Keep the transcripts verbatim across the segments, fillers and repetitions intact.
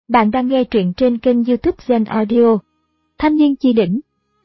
Bạn đang nghe truyện trên kênh YouTube Zen Audio. Thanh niên chi đỉnh.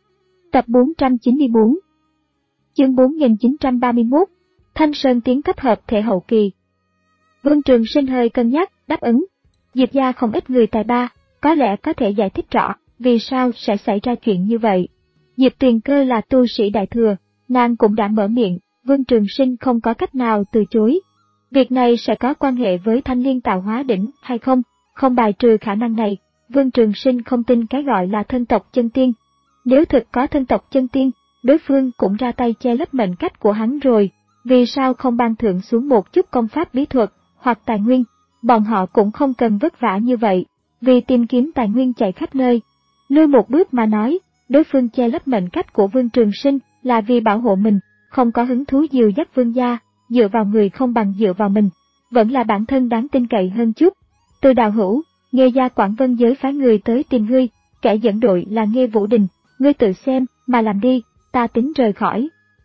Tập bốn trăm chín mươi tư. Chương bốn nghìn chín trăm ba mươi mốt. Thanh Sơn tiến cấp hợp thể hậu kỳ. Vương Trường Sinh hơi cân nhắc, đáp ứng. Diệp gia không ít người tài ba, có lẽ có thể giải thích rõ vì sao sẽ xảy ra chuyện như vậy. Diệp Tuyền Cơ là tu sĩ đại thừa, nàng cũng đã mở miệng, Vương Trường Sinh không có cách nào từ chối. Việc này sẽ có quan hệ với thanh liên tạo hóa đỉnh hay không? Không bài trừ khả năng này, Vương Trường Sinh không tin cái gọi là thân tộc chân tiên. Nếu thực có thân tộc chân tiên, đối phương cũng ra tay che lấp mệnh cách của hắn rồi, vì sao không ban thưởng xuống một chút công pháp bí thuật, hoặc tài nguyên, bọn họ cũng không cần vất vả như vậy, vì tìm kiếm tài nguyên chạy khắp nơi. Lui một bước mà nói, đối phương che lấp mệnh cách của Vương Trường Sinh là vì bảo hộ mình, không có hứng thú dìu dắt vương gia, dựa vào người không bằng dựa vào mình, vẫn là bản thân đáng tin cậy hơn chút. Từ Đạo Hữu, Nghê gia Quảng Vân giới phái người tới tìm ngươi, kẻ dẫn đội là Nghê Vũ Đình, ngươi tự xem mà làm đi, ta tính rời khỏi.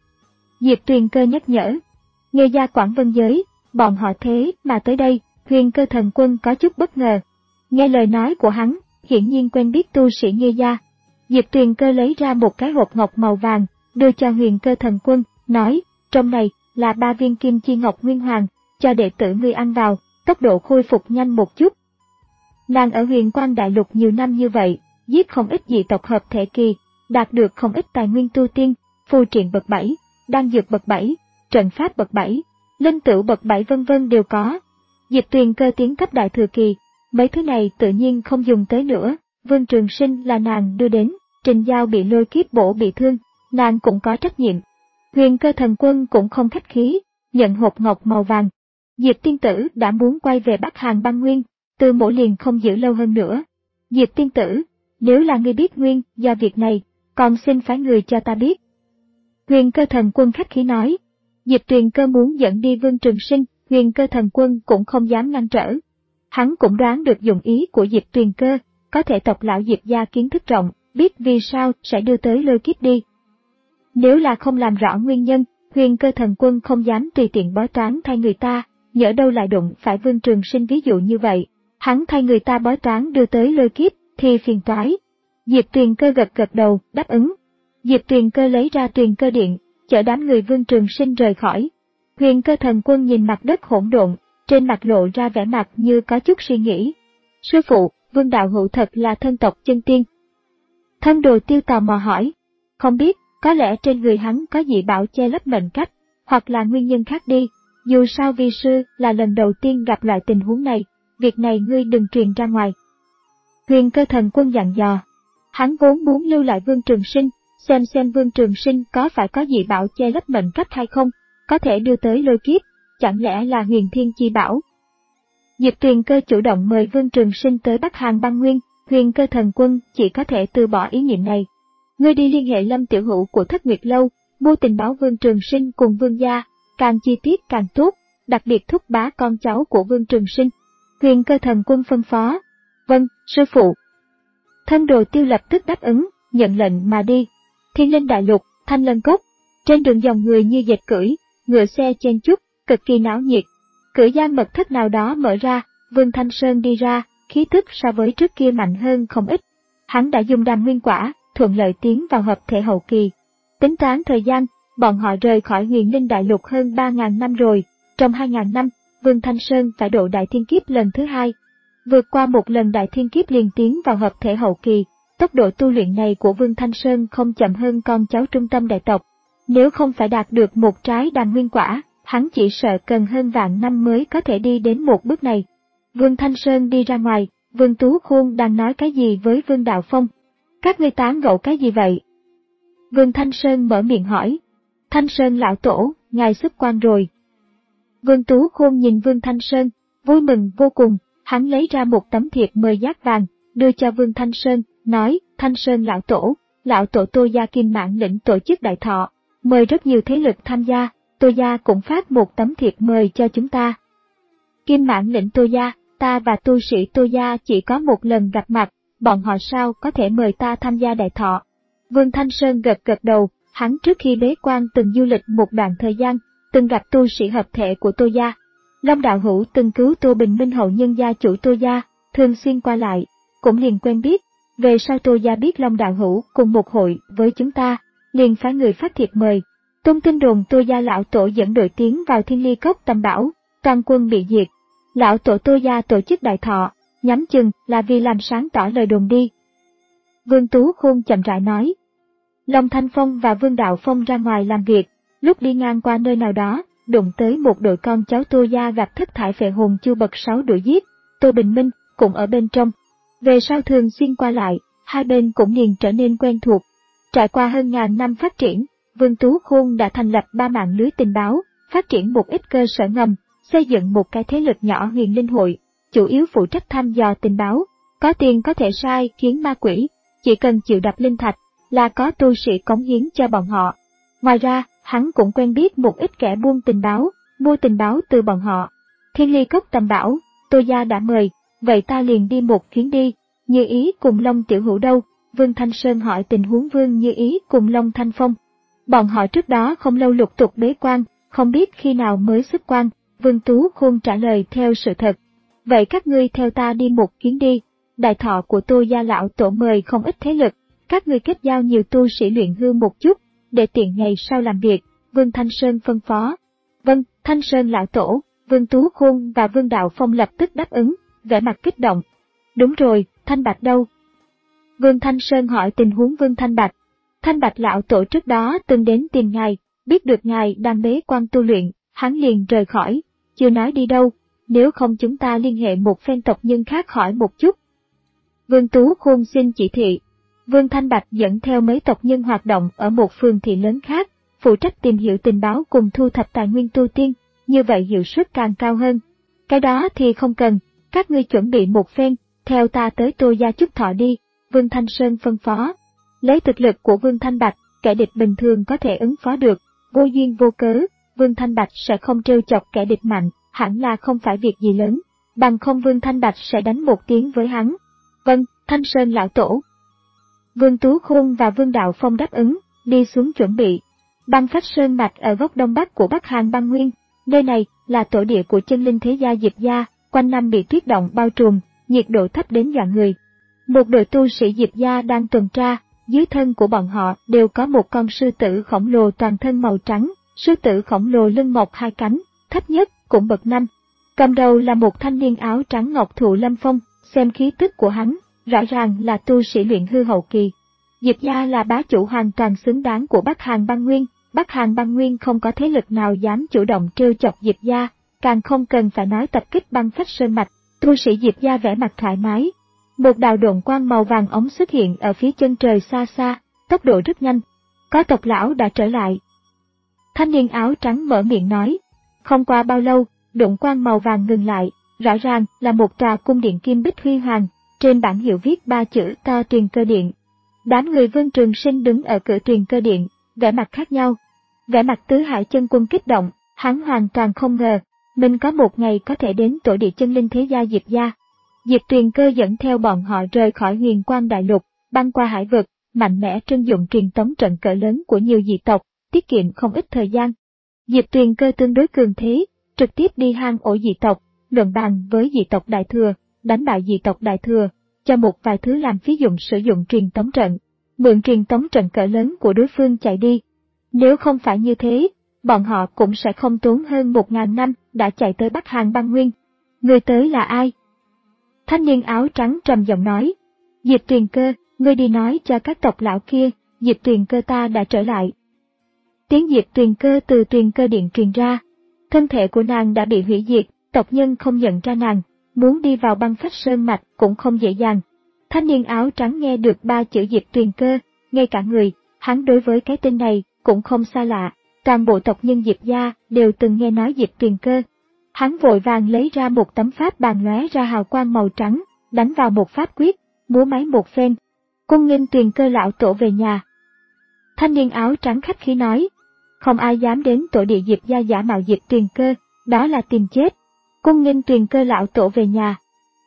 Diệp Tuyền Cơ nhắc nhở. Nghê gia Quảng Vân giới, bọn họ thế mà tới đây, Huyền Cơ Thần Quân có chút bất ngờ. Nghe lời nói của hắn, hiển nhiên quen biết tu sĩ Nghê gia. Diệp Tuyền Cơ lấy ra một cái hộp ngọc màu vàng, đưa cho Huyền Cơ Thần Quân, nói, trong này là ba viên kim chi ngọc nguyên hoàng, cho đệ tử ngươi ăn vào, tốc độ khôi phục nhanh một chút. Nàng ở Huyền Quang Đại Lục nhiều năm như vậy, giết không ít dị tộc hợp thể kỳ, đạt được không ít tài nguyên tu tiên, phù triện bậc bảy, đan dược bậc bảy, trận pháp bậc bảy, linh tửu bậc bảy vân vân đều có. Diệp Tuyền Cơ tiến cấp đại thừa kỳ, mấy thứ này tự nhiên không dùng tới nữa. Vương Trường Sinh là nàng đưa đến, Trình Giao bị lôi kiếp bổ bị thương, nàng cũng có trách nhiệm. Huyền Cơ Thần Quân cũng không khách khí, nhận hộp ngọc màu vàng. Diệp tiên tử đã muốn quay về Bắc Hàn băng nguyên, Từ Mỗ liền không giữ lâu hơn nữa. Diệp tiên tử, nếu là ngươi biết nguyên do việc này, còn xin phái người cho ta biết. Huyền Cơ Thần Quân khách khí nói. Diệp Tuyền Cơ muốn dẫn đi Vương Trường Sinh, Huyền Cơ Thần Quân cũng không dám ngăn trở. Hắn cũng đoán được dụng ý của Diệp Tuyền Cơ, có thể tộc lão Diệp gia kiến thức rộng, biết vì sao sẽ đưa tới lôi kiếp đi. Nếu là không làm rõ nguyên nhân, Huyền Cơ Thần Quân không dám tùy tiện bói toán thay người ta, nhỡ đâu lại đụng phải Vương Trường Sinh ví dụ như vậy, hắn thay người ta bói toán đưa tới lôi kiếp, thì phiền toái. Diệp Tuyền Cơ gật gật đầu, đáp ứng. Diệp Tuyền Cơ lấy ra Tuyền Cơ Điện, chở đám người Vương Trường Sinh rời khỏi. Huyền Cơ Thần Quân nhìn mặt đất hỗn độn, trên mặt lộ ra vẻ mặt như có chút suy nghĩ. Sư phụ, Vương Đạo Hữu thật là thân tộc chân tiên. Thân Đồ Tiêu tò mò hỏi. Không biết, có lẽ trên người hắn có dị bảo che lấp mệnh cách, hoặc là nguyên nhân khác đi. Dù sao vi sư là lần đầu tiên gặp loại tình huống này, việc này ngươi đừng truyền ra ngoài. Huyền Cơ Thần Quân dặn dò. Hắn vốn muốn lưu lại Vương Trường Sinh, xem xem Vương Trường Sinh có phải có dị bảo che lấp mệnh cách hay không, có thể đưa tới lôi kiếp, chẳng lẽ là huyền thiên chi bảo. Diệp Tuyền Cơ chủ động mời Vương Trường Sinh tới Bắc Hàn băng nguyên, Huyền Cơ Thần Quân chỉ có thể từ bỏ ý niệm này. Ngươi đi liên hệ Lâm Tiểu Hữu của Thất Nguyệt Lâu, mua tình báo Vương Trường Sinh cùng Vương gia, càng chi tiết càng tốt, đặc biệt thúc bá con cháu của Vương Trường Sinh. Huyền Cơ Thần Quân phân phó. Vâng, sư phụ. Thân Đồ Tiêu lập tức đáp ứng, nhận lệnh mà đi. Thiên Linh Đại Lục, Thanh Lân Cốc, trên đường dòng người như dệt cưỡi, ngựa xe chen chúc, cực kỳ náo nhiệt. Cửa gian mật thất nào đó mở ra, Vương Thanh Sơn đi ra, khí tức so với trước kia mạnh hơn không ít. Hắn đã dùng đàm nguyên quả, thuận lợi tiến vào hợp thể hậu kỳ. Tính toán thời gian, bọn họ rời khỏi Huyền Linh Đại Lục hơn ba nghìn năm rồi. Trong hai nghìn năm, Vương Thanh Sơn phải độ đại thiên kiếp lần thứ hai. Vượt qua một lần đại thiên kiếp liền tiến vào hợp thể hậu kỳ, tốc độ tu luyện này của Vương Thanh Sơn không chậm hơn con cháu trung tâm đại tộc. Nếu không phải đạt được một trái đàm nguyên quả, hắn chỉ sợ cần hơn vạn năm mới có thể đi đến một bước này. Vương Thanh Sơn đi ra ngoài, Vương Tú Khôn đang nói cái gì với Vương Đạo Phong? Các ngươi tán gẫu cái gì vậy? Vương Thanh Sơn mở miệng hỏi. Thanh Sơn lão tổ, ngài xuất quan rồi. Vương Tú Khôn nhìn Vương Thanh Sơn, vui mừng vô cùng, hắn lấy ra một tấm thiệp mời giác vàng, đưa cho Vương Thanh Sơn, nói, Thanh Sơn lão tổ, lão tổ Tô gia Kim Mãn lĩnh tổ chức đại thọ, mời rất nhiều thế lực tham gia, Tô gia cũng phát một tấm thiệp mời cho chúng ta. Kim Mãn lĩnh Tô gia, ta và tu sĩ Tô gia chỉ có một lần gặp mặt, bọn họ sao có thể mời ta tham gia đại thọ? Vương Thanh Sơn gật gật đầu, hắn trước khi bế quan từng du lịch một đoạn thời gian, từng gặp tu sĩ hợp thể của Tô gia. Long Đạo Hữu từng cứu Tô Bình Minh hậu nhân gia chủ Tô gia, thường xuyên qua lại, cũng liền quen biết. Về sau Tô gia biết Long đạo hữu cùng một hội với chúng ta, liền phái người phát thiệp mời. Tung tin đồn Tô gia lão tổ dẫn đội tiến vào Thiên Ly Cốc tầm bảo, toàn quân bị diệt. Lão tổ Tô gia tổ chức đại thọ, nhắm chừng là vì làm sáng tỏ lời đồn đi. Vương Tú Khôn chậm rãi nói. Long Thanh Phong và Vương Đạo Phong ra ngoài làm việc, lúc đi ngang qua nơi nào đó, đụng tới một đội con cháu Tô gia gặp thất thải phệ hồn Chu Bật Sáu đuổi giết, Tô Bình Minh cũng ở bên trong. Về sau thường xuyên qua lại, hai bên cũng liền trở nên quen thuộc. Trải qua hơn ngàn năm phát triển, Vương Tú Khôn đã thành lập ba mạng lưới tình báo, phát triển một ít cơ sở ngầm, xây dựng một cái thế lực nhỏ Huyền Linh Hội, chủ yếu phụ trách thăm dò tình báo, có tiền có thể sai khiến ma quỷ, chỉ cần chịu đập linh thạch là có tu sĩ cống hiến cho bọn họ. Ngoài ra, hắn cũng quen biết một ít kẻ buôn tình báo, mua tình báo từ bọn họ. Thiên Ly Cốc tầm bảo, Tô gia đã mời, vậy ta liền đi một chuyến đi. Như Ý cùng Long Tiểu Hữu đâu? Vương Thanh Sơn hỏi tình huống Vương Như Ý cùng Long Thanh Phong. Bọn họ trước đó không lâu lục tục bế quan, không biết khi nào mới xuất quan. Vương Tú Khôn trả lời theo sự thật. Vậy các ngươi theo ta đi một chuyến đi. Đại thọ của Tô gia lão tổ mời không ít thế lực, các ngươi kết giao nhiều tu sĩ luyện hư một chút, để tiện ngày sau làm việc. Vương Thanh Sơn phân phó. Vâng, Thanh Sơn lão tổ. Vương Tú Khôn và Vương Đạo Phong lập tức đáp ứng, vẻ mặt kích động. Đúng rồi, Thanh Bạch đâu? Vương Thanh Sơn hỏi tình huống Vương Thanh Bạch. Thanh Bạch lão tổ trước đó từng đến tìm ngài, biết được ngài đang bế quan tu luyện, hắn liền rời khỏi, chưa nói đi đâu, nếu không chúng ta liên hệ một phen tộc nhân khác hỏi một chút. Vương Tú Khôn xin chỉ thị. Vương Thanh Bạch dẫn theo mấy tộc nhân hoạt động ở một phường thị lớn khác, phụ trách tìm hiểu tình báo cùng thu thập tài nguyên tu tiên, như vậy hiệu suất càng cao hơn. Cái đó thì không cần, các ngươi chuẩn bị một phen, theo ta tới Tô gia chúc thọ đi, Vương Thanh Sơn phân phó. Lấy thực lực của Vương Thanh Bạch, kẻ địch bình thường có thể ứng phó được, vô duyên vô cớ, Vương Thanh Bạch sẽ không trêu chọc kẻ địch mạnh, hẳn là không phải việc gì lớn, bằng không Vương Thanh Bạch sẽ đánh một tiếng với hắn. Vâng, Thanh Sơn lão tổ. Vương Tú Khôn và Vương Đạo Phong đáp ứng, đi xuống chuẩn bị. Băng Phách Sơn mạch ở góc đông bắc của Bắc Hàn băng nguyên, nơi này là tổ địa của chân linh thế gia Diệp gia, quanh năm bị tuyết động bao trùm, nhiệt độ thấp đến dọa người. Một đội tu sĩ Diệp gia đang tuần tra, dưới thân của bọn họ đều có một con sư tử khổng lồ toàn thân màu trắng, sư tử khổng lồ lưng mọc hai cánh, thấp nhất cũng bậc năm. Cầm đầu là một thanh niên áo trắng ngọc thụ lâm phong, xem khí tức của hắn, rõ ràng là tu sĩ luyện hư hậu kỳ. Diệp gia là bá chủ hoàn toàn xứng đáng của Bắc Hàn băng nguyên, Bắc Hàn băng nguyên không có thế lực nào dám chủ động trêu chọc Diệp gia, càng không cần phải nói tập kích Băng Phách Sơn mạch. Tu sĩ Diệp gia vẻ mặt thoải mái. Một đạo độn quang màu vàng ống xuất hiện ở phía chân trời xa xa, tốc độ rất nhanh. Có tộc lão đã trở lại. Thanh niên áo trắng mở miệng nói. Không qua bao lâu, độn quang màu vàng ngừng lại, rõ ràng là một tòa cung điện kim bích huy hoàng, trên bảng hiệu viết ba chữ to Truyền Cơ Điện. Đám người Vương Trường Sinh đứng ở cửa Truyền Cơ Điện, vẻ mặt khác nhau. Vẻ mặt Tứ Hải Chân Quân kích động, hắn hoàn toàn không ngờ, mình có một ngày có thể đến tổ địa chân linh thế gia Diệp gia. Diệp Truyền Cơ dẫn theo bọn họ rời khỏi Huyền Quang Đại Lục, băng qua hải vực, mạnh mẽ trưng dụng truyền tống trận cỡ lớn của nhiều dị tộc, tiết kiệm không ít thời gian. Diệp Truyền Cơ tương đối cường thế, trực tiếp đi hang ổ dị tộc, luận bàn với dị tộc Đại Thừa, đánh bại dị tộc Đại Thừa, cho một vài thứ làm phí dụng sử dụng truyền tống trận, mượn truyền tống trận cỡ lớn của đối phương chạy đi. Nếu không phải như thế, bọn họ cũng sẽ không tốn hơn một ngàn năm đã chạy tới Bắc Hàn băng nguyên. Người tới là ai? Thanh niên áo trắng trầm giọng nói. Diệp Truyền Cơ, ngươi đi nói cho các tộc lão kia, Diệp Truyền Cơ ta đã trở lại. Tiếng Diệp Truyền Cơ từ Truyền Cơ Điện truyền ra. Thân thể của nàng đã bị hủy diệt, tộc nhân không nhận ra nàng, muốn đi vào Băng Phách Sơn mạch cũng không dễ dàng. Thanh niên áo trắng nghe được ba chữ Diệp Truyền Cơ, ngay cả người, hắn đối với cái tên này cũng không xa lạ, toàn bộ tộc nhân Diệp gia đều từng nghe nói Diệp Truyền Cơ. Hắn vội vàng lấy ra một tấm pháp bàn lóe ra hào quang màu trắng, đánh vào một pháp quyết, múa máy một phen. Cung nghênh Truyền Cơ lão tổ về nhà. Thanh niên áo trắng khách khí nói, không ai dám đến tổ địa Diệp gia giả mạo Diệp Truyền Cơ, đó là tìm chết. Cung nghênh Truyền Cơ lão tổ về nhà.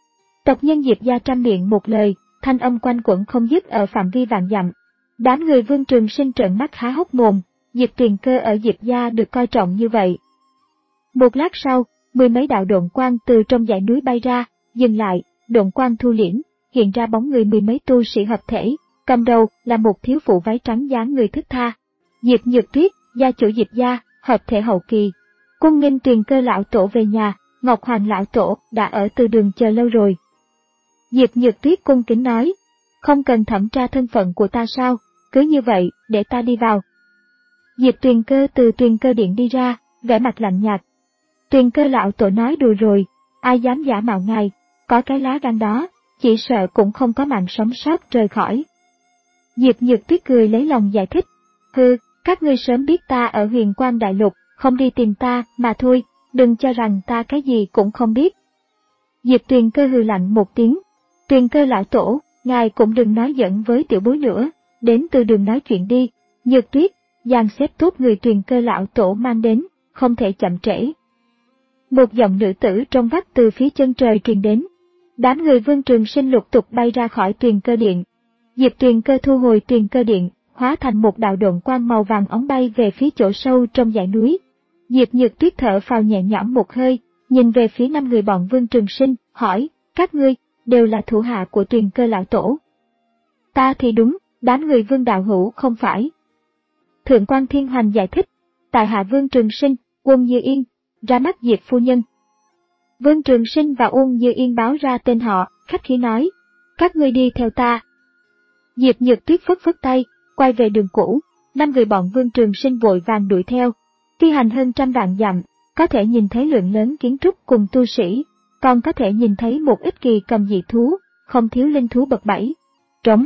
Tộc nhân Diệp gia trăm miệng một lời, thanh âm quanh quẩn không dứt ở phạm vi vạn dặm. Đám người Vương Trường Sinh trợn mắt há hốc mồm, Diệp Truyền Cơ ở Diệp gia được coi trọng như vậy. Một lát sau, mười mấy đạo độn quang từ trong dãy núi bay ra, dừng lại, độn quang thu liễm, hiện ra bóng người mười mấy tu sĩ hợp thể, cầm đầu là một thiếu phụ váy trắng dáng người thức tha. Diệp Nhược Tuyết, gia chủ Diệp gia, hợp thể hậu kỳ. Cung nghênh Tuyền Cơ lão tổ về nhà, Ngọc Hoàng lão tổ đã ở từ đường chờ lâu rồi. Diệp Nhược Tuyết cung kính nói, không cần thẩm tra thân phận của ta sao, cứ như vậy, để ta đi vào. Diệp Tuyền Cơ từ Tuyền Cơ điện đi ra, vẻ mặt lạnh nhạt. Tuyền Cơ lão tổ nói đùa rồi, ai dám giả mạo ngài, có cái lá gan đó, chỉ sợ cũng không có mạng sống sót rời khỏi. Diệp Nhược Tuyết cười lấy lòng giải thích, hừ, các ngươi sớm biết ta ở Huyền Quang Đại Lục, không đi tìm ta mà thôi, đừng cho rằng ta cái gì cũng không biết. Diệp Tuyền Cơ hừ lạnh một tiếng, Tuyền Cơ lão tổ, ngài cũng đừng nói giỡn với tiểu bối nữa, đến từ đường nói chuyện đi. Nhược Tuyết, dàn xếp tốt người Tuyền Cơ lão tổ mang đến, không thể chậm trễ. Một giọng nữ tử trong vắt từ phía chân trời truyền đến. Đám người Vương Trường Sinh lục tục bay ra khỏi Tuyền Cơ điện. Diệp Tuyền Cơ thu hồi Tuyền Cơ điện, hóa thành một đạo độn quang màu vàng óng bay về phía chỗ sâu trong dãy núi. Diệp Nhược Tuyết thở phào nhẹ nhõm một hơi, nhìn về phía năm người bọn Vương Trường Sinh, hỏi, các ngươi, đều là thủ hạ của Tuyền Cơ lão tổ. Ta thì đúng, đám người Vương đạo hữu không phải. Thượng quan Thiên Hoành giải thích, tại hạ Vương Trường Sinh, Uông Như Yên, ra mắt Diệp phu nhân. Vương Trường Sinh và Uông Như Yên báo ra tên họ, khách khí nói, các ngươi đi theo ta. Diệp Nhược Tuyết phất phất tay, quay về đường cũ, năm người bọn Vương Trường Sinh vội vàng đuổi theo. Phi hành hơn trăm vạn dặm, có thể nhìn thấy lượng lớn kiến trúc cùng tu sĩ, còn có thể nhìn thấy một ít kỳ cầm dị thú, không thiếu linh thú bậc bảy. Trống.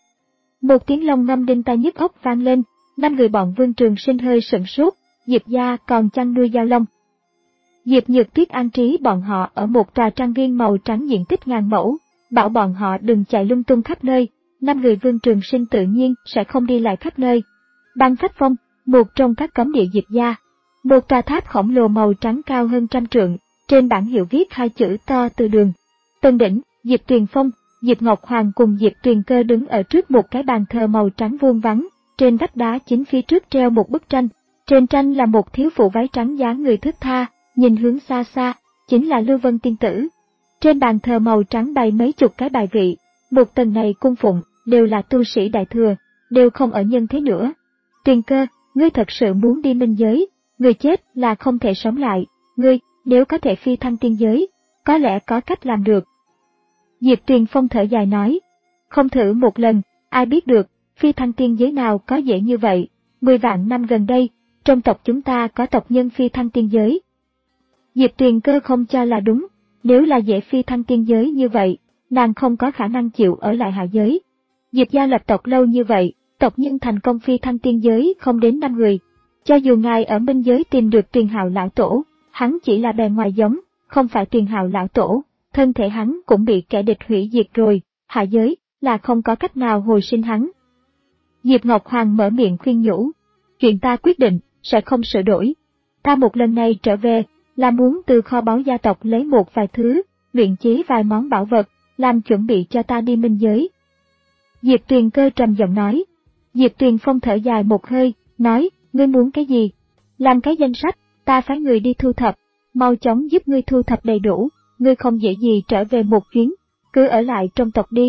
Một tiếng long ngâm đinh tai nhức óc vang lên, năm người bọn Vương Trường Sinh hơi sửng sốt, Diệp gia còn chăn nuôi giao long. Diệp Nhược Tuyết an trí bọn họ ở một tòa trang viên màu trắng diện tích ngàn mẫu, bảo bọn họ đừng chạy lung tung khắp nơi, năm người Vương Trường Sinh tự nhiên sẽ không đi lại khắp nơi. Băng Phách Phong, một trong các cấm địa Diệp gia, một tòa tháp khổng lồ màu trắng cao hơn trăm trượng, trên bảng hiệu viết hai chữ to từ đường. Tân đỉnh, Diệp Tuyền Phong, Diệp Ngọc Hoàng cùng Diệp Tuyền Cơ đứng ở trước một cái bàn thờ màu trắng vuông vắn, trên vách đá chính phía trước treo một bức tranh, trên tranh là một thiếu phụ váy trắng dáng người thướt tha, nhìn hướng xa xa, chính là Lưu Vân tiên tử. Trên bàn thờ màu trắng bày mấy chục cái bài vị, một tầng này cung phụng, đều là tu sĩ đại thừa, đều không ở nhân thế nữa. Tuyền Cơ, ngươi thật sự muốn đi minh giới, người chết là không thể sống lại, ngươi, nếu có thể phi thăng tiên giới, có lẽ có cách làm được. Diệp Tuyền Phong thở dài nói, không thử một lần, ai biết được, phi thăng tiên giới nào có dễ như vậy, mười vạn năm gần đây, trong tộc chúng ta có tộc nhân phi thăng tiên giới. Diệp Tuyền Cơ không cho là đúng, nếu là dễ phi thăng tiên giới như vậy, nàng không có khả năng chịu ở lại hạ giới. Diệp gia lập tộc lâu như vậy, tộc nhân thành công phi thăng tiên giới không đến năm người. Cho dù ngài ở minh giới tìm được Tuyền Hạo lão tổ, hắn chỉ là bề ngoài giống, không phải Tuyền Hạo lão tổ, thân thể hắn cũng bị kẻ địch hủy diệt rồi, hạ giới là không có cách nào hồi sinh hắn. Diệp Ngọc Hoàng mở miệng khuyên nhủ, chuyện ta quyết định, sẽ không sửa đổi. Ta một lần này trở về, là muốn từ kho báu gia tộc lấy một vài thứ, luyện chế vài món bảo vật, làm chuẩn bị cho ta đi minh giới. Diệp Tuyền Cơ trầm giọng nói. Diệp Tuyền Phong thở dài một hơi, nói, ngươi muốn cái gì? Làm cái danh sách, ta phái người đi thu thập, mau chóng giúp ngươi thu thập đầy đủ, ngươi không dễ gì trở về một chuyến, cứ ở lại trong tộc đi.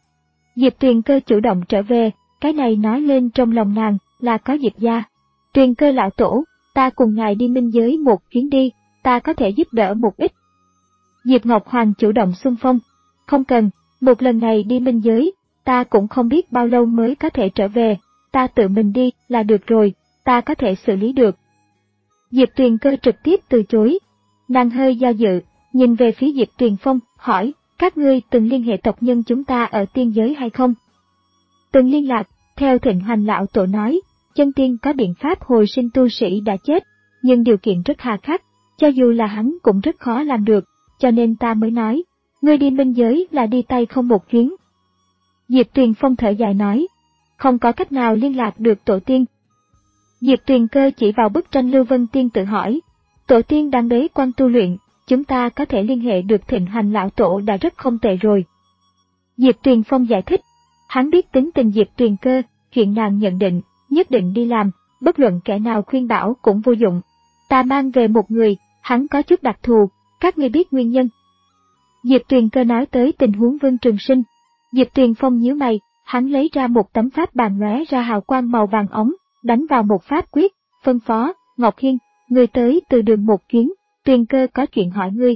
Diệp Tuyền Cơ chủ động trở về, cái này nói lên trong lòng nàng là có Diệp gia. Tuyền Cơ lão tổ, ta cùng ngài đi minh giới một chuyến đi, ta có thể giúp đỡ một ít. Diệp Ngọc Hoàng chủ động xung phong, không cần, một lần này đi minh giới, ta cũng không biết bao lâu mới có thể trở về, ta tự mình đi là được rồi, ta có thể xử lý được. Diệp Tuyền Cơ trực tiếp từ chối, nàng hơi do dự, nhìn về phía Diệp Tuyền Phong, hỏi, các ngươi từng liên hệ tộc nhân chúng ta ở tiên giới hay không? Từng liên lạc, theo Thịnh Hành lão tổ nói, chân tiên có biện pháp hồi sinh tu sĩ đã chết, nhưng điều kiện rất hà khắc, cho dù là hắn cũng rất khó làm được, cho nên ta mới nói, ngươi đi minh giới là đi tay không một chuyến. Diệp Tuyền Phong thở dài nói, không có cách nào liên lạc được tổ tiên. Diệp Tuyền Cơ chỉ vào bức tranh Lưu Vân tiên tự hỏi, tổ tiên đang bế quan tu luyện, chúng ta có thể liên hệ được Thịnh Hành lão tổ đã rất không tệ rồi. Diệp Tuyền Phong giải thích, hắn biết tính tình Diệp Tuyền Cơ, chuyện nàng nhận định, nhất định đi làm, bất luận kẻ nào khuyên bảo cũng vô dụng. Ta mang về một người, hắn có chút đặc thù, các ngươi biết nguyên nhân. Diệp Tuyền Cơ nói tới tình huống Vương Trường Sinh. Diệp Tuyền Phong nhíu mày, hắn lấy ra một tấm pháp bàn lóe ra hào quang màu vàng ống, đánh vào một pháp quyết, phân phó, Ngọc Hiên, ngươi tới từ đường một chuyến, Tuyền Cơ có chuyện hỏi ngươi.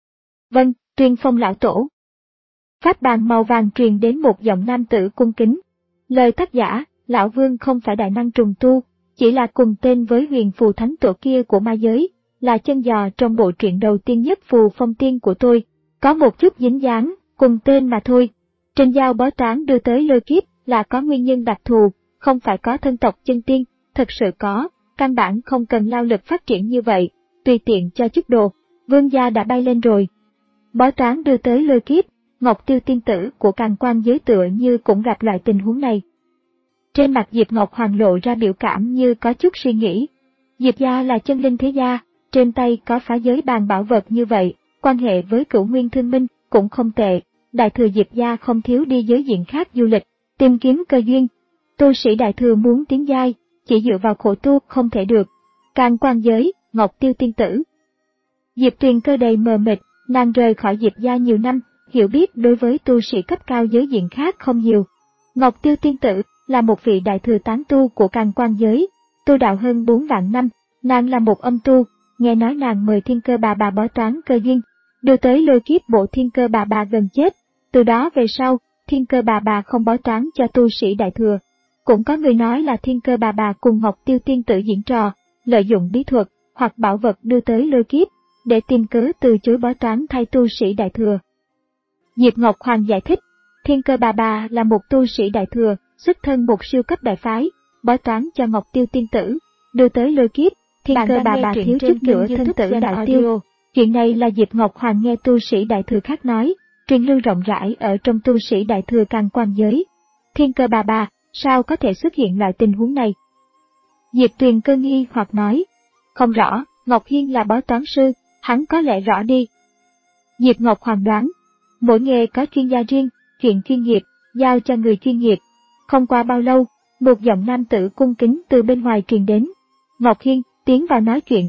Vâng, Tuyền Phong lão tổ. Pháp bàn màu vàng truyền đến một giọng nam tử cung kính. Lời tác giả, lão Vương không phải đại năng trùng tu, chỉ là cùng tên với huyền phù thánh tổ kia của ma giới, là chân giò trong bộ truyện đầu tiên nhất Phù Phong Tiên của tôi, có một chút dính dáng, cùng tên mà thôi. Trên dao bói toán đưa tới lôi kiếp là có nguyên nhân đặc thù, không phải có thân tộc chân tiên, thật sự có, căn bản không cần lao lực phát triển như vậy, tùy tiện cho chút đồ, vương gia đã bay lên rồi. Bói toán đưa tới lôi kiếp, Ngọc Tiêu tiên tử của Càn Quan giới tựa như cũng gặp loại tình huống này. Trên mặt Diệp Ngọc Hoàng lộ ra biểu cảm như có chút suy nghĩ. Diệp gia là chân linh thế gia, trên tay có phá giới bàn bảo vật như vậy, quan hệ với Cửu Nguyên Thương Minh cũng không tệ. Đại thừa Diệp gia không thiếu đi giới diện khác du lịch, tìm kiếm cơ duyên. Tu sĩ đại thừa muốn tiến giai, chỉ dựa vào khổ tu không thể được. Càn Quan giới, Ngọc Tiêu tiên tử. Diệp Tuyền Cơ đầy mờ mịt, nàng rời khỏi Diệp gia nhiều năm, hiểu biết đối với tu sĩ cấp cao giới diện khác không nhiều. Ngọc Tiêu tiên tử là một vị đại thừa tán tu của Càn Quan giới, tu đạo hơn bốn vạn năm, nàng là một âm tu, nghe nói nàng mời Thiên Cơ bà bà bói toán cơ duyên, đưa tới lôi kiếp bộ Thiên Cơ bà bà gần chết. Từ đó về sau, Thiên Cơ bà bà không bói toán cho tu sĩ đại thừa. Cũng có người nói là Thiên Cơ bà bà cùng Ngọc Tiêu tiên tử diễn trò, lợi dụng bí thuật hoặc bảo vật đưa tới lôi kiếp, để tìm cớ từ chối bói toán thay tu sĩ đại thừa. Diệp Ngọc Hoàng giải thích, Thiên Cơ bà bà là một tu sĩ đại thừa, xuất thân một siêu cấp đại phái, bói toán cho Ngọc Tiêu tiên tử, đưa tới lôi kiếp, Thiên Cơ bà bà thiếu chút nữa thân tử đạo tiêu. Chuyện này là Diệp Ngọc Hoàng nghe tu sĩ đại thừa khác nói, truyền lưu rộng rãi ở trong tu sĩ đại thừa Càn Quan giới. Thiên Cơ bà bà, sao có thể xuất hiện loại tình huống này? Diệp Tuyền Cơ nghi hoặc nói, không rõ, Ngọc Hiên là bói toán sư, hắn có lẽ rõ đi. Diệp Ngọc Hoàng đoán, mỗi nghề có chuyên gia riêng, chuyện chuyên nghiệp, giao cho người chuyên nghiệp. Không qua bao lâu, một giọng nam tử cung kính từ bên ngoài truyền đến. Ngọc Hiên, tiến vào nói chuyện.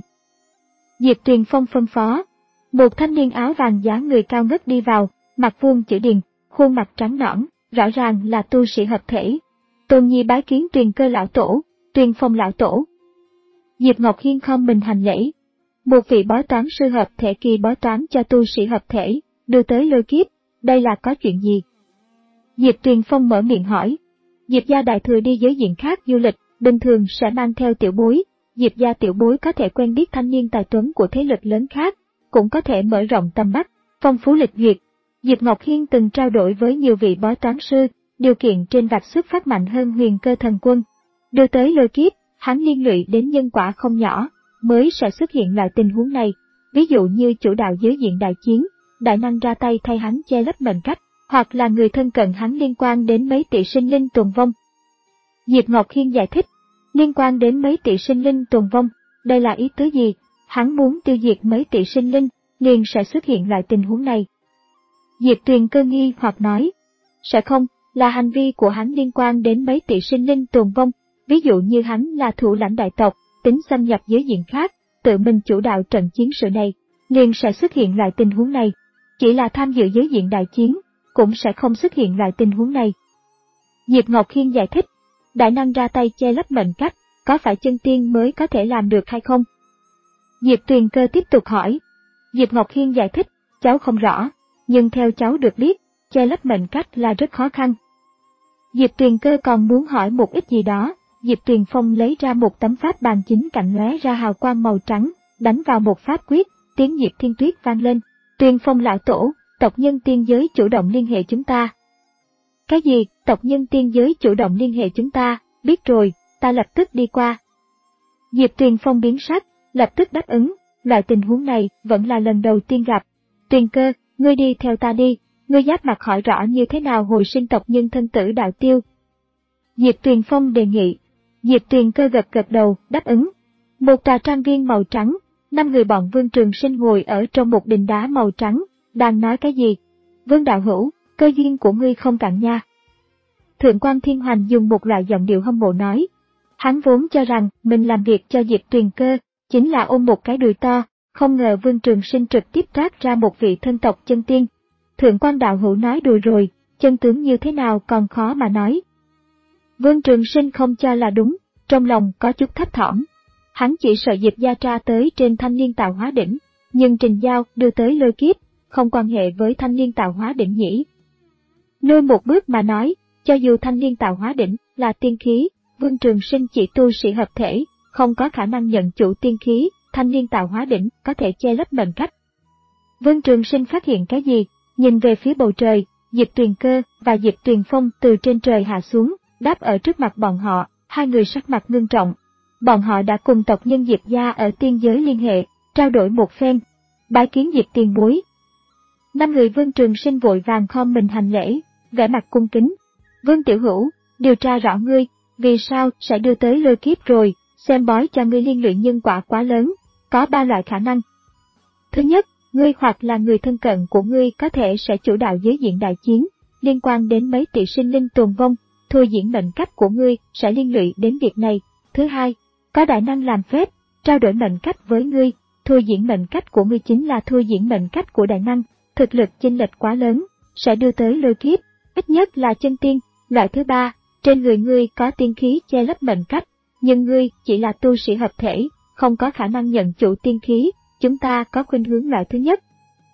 Diệp Tuyền Phong phân phó. Một thanh niên áo vàng dáng người cao ngất đi vào, mặt vuông chữ điền, khuôn mặt trắng nõn, rõ ràng là tu sĩ hợp thể. Tôn Nhi bái kiến Tuyền Cơ lão tổ, Tuyền Phong lão tổ. Diệp Ngọc Hiên không mình hành lễ. Một vị bói toán sư hợp thể kỳ bói toán cho tu sĩ hợp thể, đưa tới lôi kiếp, đây là có chuyện gì? Diệp Tuyền Phong mở miệng hỏi. Diệp gia đại thừa đi giới diện khác du lịch, bình thường sẽ mang theo tiểu bối. Diệp gia tiểu bối có thể quen biết thanh niên tài tuấn của thế lực lớn khác, cũng có thể mở rộng tầm mắt, phong phú lịch duyệt. Diệp Ngọc Hiên từng trao đổi với nhiều vị bói toán sư, điều kiện trên vạch xuất phát mạnh hơn Huyền Cơ Thần Quân. Đưa tới lôi kiếp, hắn liên lụy đến nhân quả không nhỏ, mới sẽ xuất hiện loại tình huống này. Ví dụ như chủ đạo giới diện đại chiến, đại năng ra tay thay hắn che lấp mệnh cách, hoặc là người thân cận hắn liên quan đến mấy tỷ sinh linh tồn vong. Diệp Ngọc Hiên giải thích, liên quan đến mấy tỷ sinh linh tồn vong, đây là ý tứ gì? Hắn muốn tiêu diệt mấy tỷ sinh linh, liền sẽ xuất hiện loại tình huống này. Diệp Tuyền Cơ nghi hoặc nói, sẽ không, là hành vi của hắn liên quan đến mấy tỷ sinh linh tồn vong, ví dụ như hắn là thủ lãnh đại tộc, tính xâm nhập giới diện khác, tự mình chủ đạo trận chiến sự này, liền sẽ xuất hiện loại tình huống này. Chỉ là tham dự giới diện đại chiến, cũng sẽ không xuất hiện loại tình huống này. Diệp Ngọc Hiên giải thích, đại năng ra tay che lấp mệnh cách, có phải chân tiên mới có thể làm được hay không? Diệp Tuyền Cơ tiếp tục hỏi. Diệp Ngọc Hiên giải thích, cháu không rõ, nhưng theo cháu được biết, che lấp mệnh cách là rất khó khăn. Diệp Tuyền Cơ còn muốn hỏi một ít gì đó, Diệp Tuyền Phong lấy ra một tấm pháp bàn chính cạnh lóe ra hào quang màu trắng, đánh vào một pháp quyết, tiếng Diệp Thiên Tuyết vang lên. Tuyền Phong lão tổ, tộc nhân tiên giới chủ động liên hệ chúng ta. Cái gì, tộc nhân tiên giới chủ động liên hệ chúng ta, biết rồi, ta lập tức đi qua. Diệp Tuyền Phong biến sắc, lập tức đáp ứng, loại tình huống này vẫn là lần đầu tiên gặp. Tuyền Cơ, ngươi đi theo ta đi, ngươi giáp mặt hỏi rõ như thế nào hồi sinh tộc nhân thân tử đạo tiêu. Diệp Tuyền Phong đề nghị. Diệp Tuyền Cơ gật gật đầu, đáp ứng. Một tòa trang viên màu trắng, năm người bọn Vương Trường Sinh ngồi ở trong một đình đá màu trắng, đang nói cái gì? Vương đạo hữu, cơ duyên của ngươi không cạn nha. Thượng quan Thiên Hoành dùng một loại giọng điệu hâm mộ nói. Hắn vốn cho rằng mình làm việc cho Diệp Tuyền Cơ, chính là ôm một cái đùi to, không ngờ Vương Trường Sinh trực tiếp trát ra một vị thân tộc chân tiên, Thượng quan đạo hữu nói đùa rồi, chân tướng như thế nào còn khó mà nói. Vương Trường Sinh không cho là đúng, trong lòng có chút thấp thỏm. Hắn chỉ sợ Diệp gia tra tới trên thanh liên tạo hóa đỉnh, nhưng Trình Giao đưa tới lôi kiếp, không quan hệ với thanh liên tạo hóa đỉnh nhỉ. Lôi một bước mà nói, cho dù thanh liên tạo hóa đỉnh là tiên khí, Vương Trường Sinh chỉ tu sĩ hợp thể, không có khả năng nhận chủ tiên khí, thanh liên tạo hóa đỉnh có thể che lấp mệnh cách. Vương Trường Sinh phát hiện cái gì, nhìn về phía bầu trời, Diệp Tuyền Cơ và Diệp Tuyền Phong từ trên trời hạ xuống, đáp ở trước mặt bọn họ, hai người sắc mặt ngưng trọng. Bọn họ đã cùng tộc nhân Diệp gia ở tiên giới liên hệ, trao đổi một phen, bái kiến Diệp tiền bối. Năm người Vương Trường Sinh vội vàng khom mình hành lễ, vẻ mặt cung kính. Vương Tiểu Hữu, điều tra rõ ngươi, vì sao sẽ đưa tới lôi kiếp rồi, xem bói cho ngươi liên lụy nhân quả quá lớn, có ba loại khả năng. Thứ nhất, ngươi hoặc là người thân cận của ngươi có thể sẽ chủ đạo giới diện đại chiến, liên quan đến mấy tỷ sinh linh tồn vong, thua diễn mệnh cách của ngươi sẽ liên lụy đến việc này. Thứ hai, có đại năng làm phép, trao đổi mệnh cách với ngươi, thua diễn mệnh cách của ngươi chính là thua diễn mệnh cách của đại năng, thực lực chênh lệch quá lớn, sẽ đưa tới lôi kiếp, ít nhất là chân tiên. Loại thứ ba, trên người ngươi có tiên khí che lấp mệnh cách, nhưng ngươi chỉ là tu sĩ hợp thể, không có khả năng nhận chủ tiên khí, chúng ta có khuynh hướng loại thứ nhất.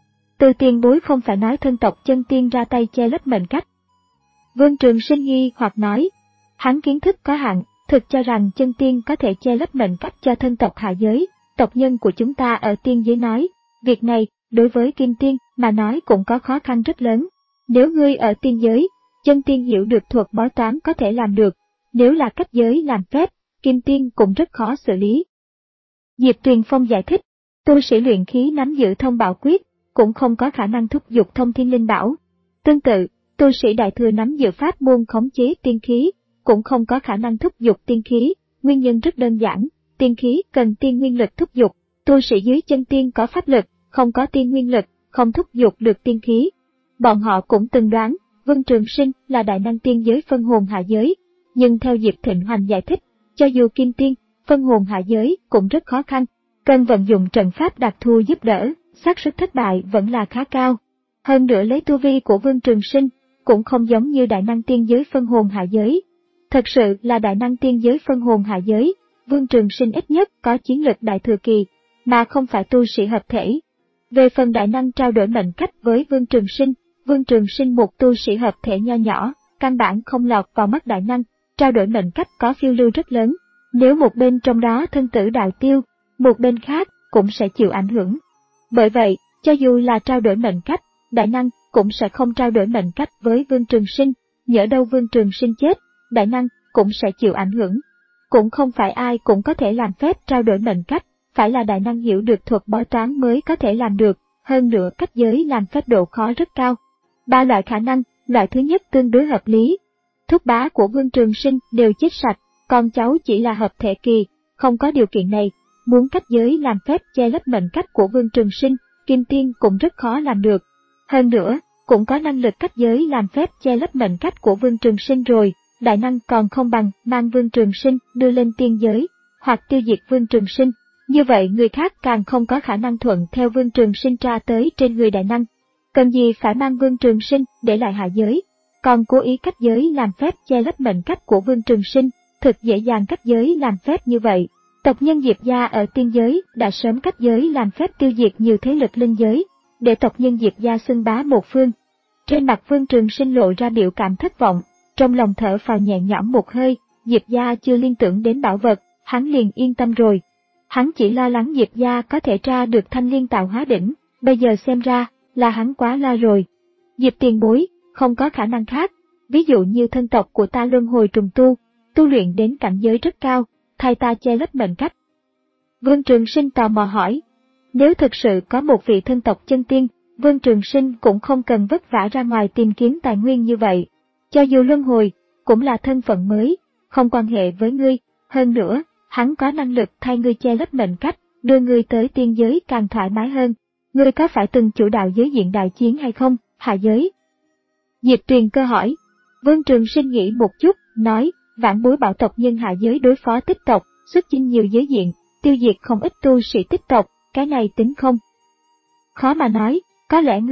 Từ tiền bối không phải nói thân tộc chân tiên ra tay che lấp mệnh cách. Vương Trường Sinh nghi hoặc nói, hắn kiến thức có hạn, thực cho rằng chân tiên có thể che lấp mệnh cách cho thân tộc hạ giới, tộc nhân của chúng ta ở tiên giới nói, việc này, đối với kim tiên mà nói cũng có khó khăn rất lớn. Nếu ngươi ở tiên giới, chân tiên hiểu được thuật bói toán có thể làm được, nếu là cách giới làm phép, kim tiên cũng rất khó xử lý. Diệp Tuyền Phong giải thích, tu sĩ luyện khí nắm giữ thông bảo quyết, cũng không có khả năng thúc giục thông thiên linh bảo. Tương tự, tu sĩ đại thừa nắm giữ pháp môn khống chế tiên khí, cũng không có khả năng thúc giục tiên khí, nguyên nhân rất đơn giản, tiên khí cần tiên nguyên lực thúc giục, tu sĩ dưới chân tiên có pháp lực, không có tiên nguyên lực, không thúc giục được tiên khí. Bọn họ cũng từng đoán, Vương Trường Sinh là đại năng tiên giới phân hồn hạ giới, nhưng theo Diệp Thịnh Hoành giải thích, cho dù kim tiên, phân hồn hạ giới cũng rất khó khăn, cần vận dụng trận pháp đặc thù giúp đỡ, xác suất thất bại vẫn là khá cao. Hơn nữa lấy tu vi của Vương Trường Sinh, cũng không giống như đại năng tiên giới phân hồn hạ giới. Thật sự là đại năng tiên giới phân hồn hạ giới, Vương Trường Sinh ít nhất có chiến lực đại thừa kỳ, mà không phải tu sĩ hợp thể. Về phần đại năng trao đổi mệnh cách với Vương Trường Sinh, Vương Trường Sinh một tu sĩ hợp thể nho nhỏ, căn bản không lọt vào mắt đại năng, trao đổi mệnh cách có phiêu lưu rất lớn. Nếu một bên trong đó thân tử đạo tiêu, một bên khác cũng sẽ chịu ảnh hưởng. Bởi vậy, cho dù là trao đổi mệnh cách, đại năng cũng sẽ không trao đổi mệnh cách với Vương Trường Sinh, nhỡ đâu Vương Trường Sinh chết, đại năng cũng sẽ chịu ảnh hưởng. Cũng không phải ai cũng có thể làm phép trao đổi mệnh cách, phải là đại năng hiểu được thuật bói toán mới có thể làm được, hơn nữa cách giới làm phép độ khó rất cao. Ba loại khả năng, loại thứ nhất tương đối hợp lý. Thúc bá của Vương Trường Sinh đều chết sạch, con cháu chỉ là hợp thể kỳ, không có điều kiện này, muốn cách giới làm phép che lấp mệnh cách của Vương Trường Sinh, kim tiên cũng rất khó làm được. Hơn nữa, cũng có năng lực cách giới làm phép che lấp mệnh cách của Vương Trường Sinh rồi, đại năng còn không bằng mang Vương Trường Sinh đưa lên tiên giới, hoặc tiêu diệt Vương Trường Sinh. Như vậy người khác càng không có khả năng thuận theo Vương Trường Sinh tra tới trên người đại năng. Cần gì phải mang Vương Trường Sinh để lại hạ giới, còn cố ý cách giới làm phép che lấp mệnh cách của Vương Trường Sinh, thực dễ dàng cách giới làm phép như vậy. Tộc nhân Diệp gia ở tiên giới đã sớm cách giới làm phép tiêu diệt nhiều thế lực linh giới, để tộc nhân Diệp gia xưng bá một phương. Trên mặt Vương Trường Sinh lộ ra biểu cảm thất vọng, trong lòng thở phào nhẹ nhõm một hơi, Diệp gia chưa liên tưởng đến bảo vật, hắn liền yên tâm rồi. Hắn chỉ lo lắng Diệp gia có thể tra được thanh liên tạo hóa đỉnh, bây giờ xem ra là hắn quá lo rồi. Diệp tiền bối, không có khả năng khác, ví dụ như thân tộc của ta luân hồi trùng tu, tu luyện đến cảnh giới rất cao, thay ta che lấp mệnh cách. Vương Trường Sinh tò mò hỏi, nếu thực sự có một vị thân tộc chân tiên, Vương Trường Sinh cũng không cần vất vả ra ngoài tìm kiếm tài nguyên như vậy. Cho dù luân hồi, cũng là thân phận mới, không quan hệ với ngươi, hơn nữa, hắn có năng lực thay ngươi che lấp mệnh cách, đưa ngươi tới tiên giới càng thoải mái hơn. Ngươi có phải từng chủ đạo giới diện đại chiến hay không, hạ giới? Diệp Tuyền Cơ hỏi. Vương Trường Sinh nghĩ một chút, nói, vãn bối bảo tộc nhân hạ giới đối phó tích tộc, xuất chinh nhiều giới diện, tiêu diệt không ít tu sĩ tích tộc, cái này tính không? Khó mà nói, có lẽ ngươi,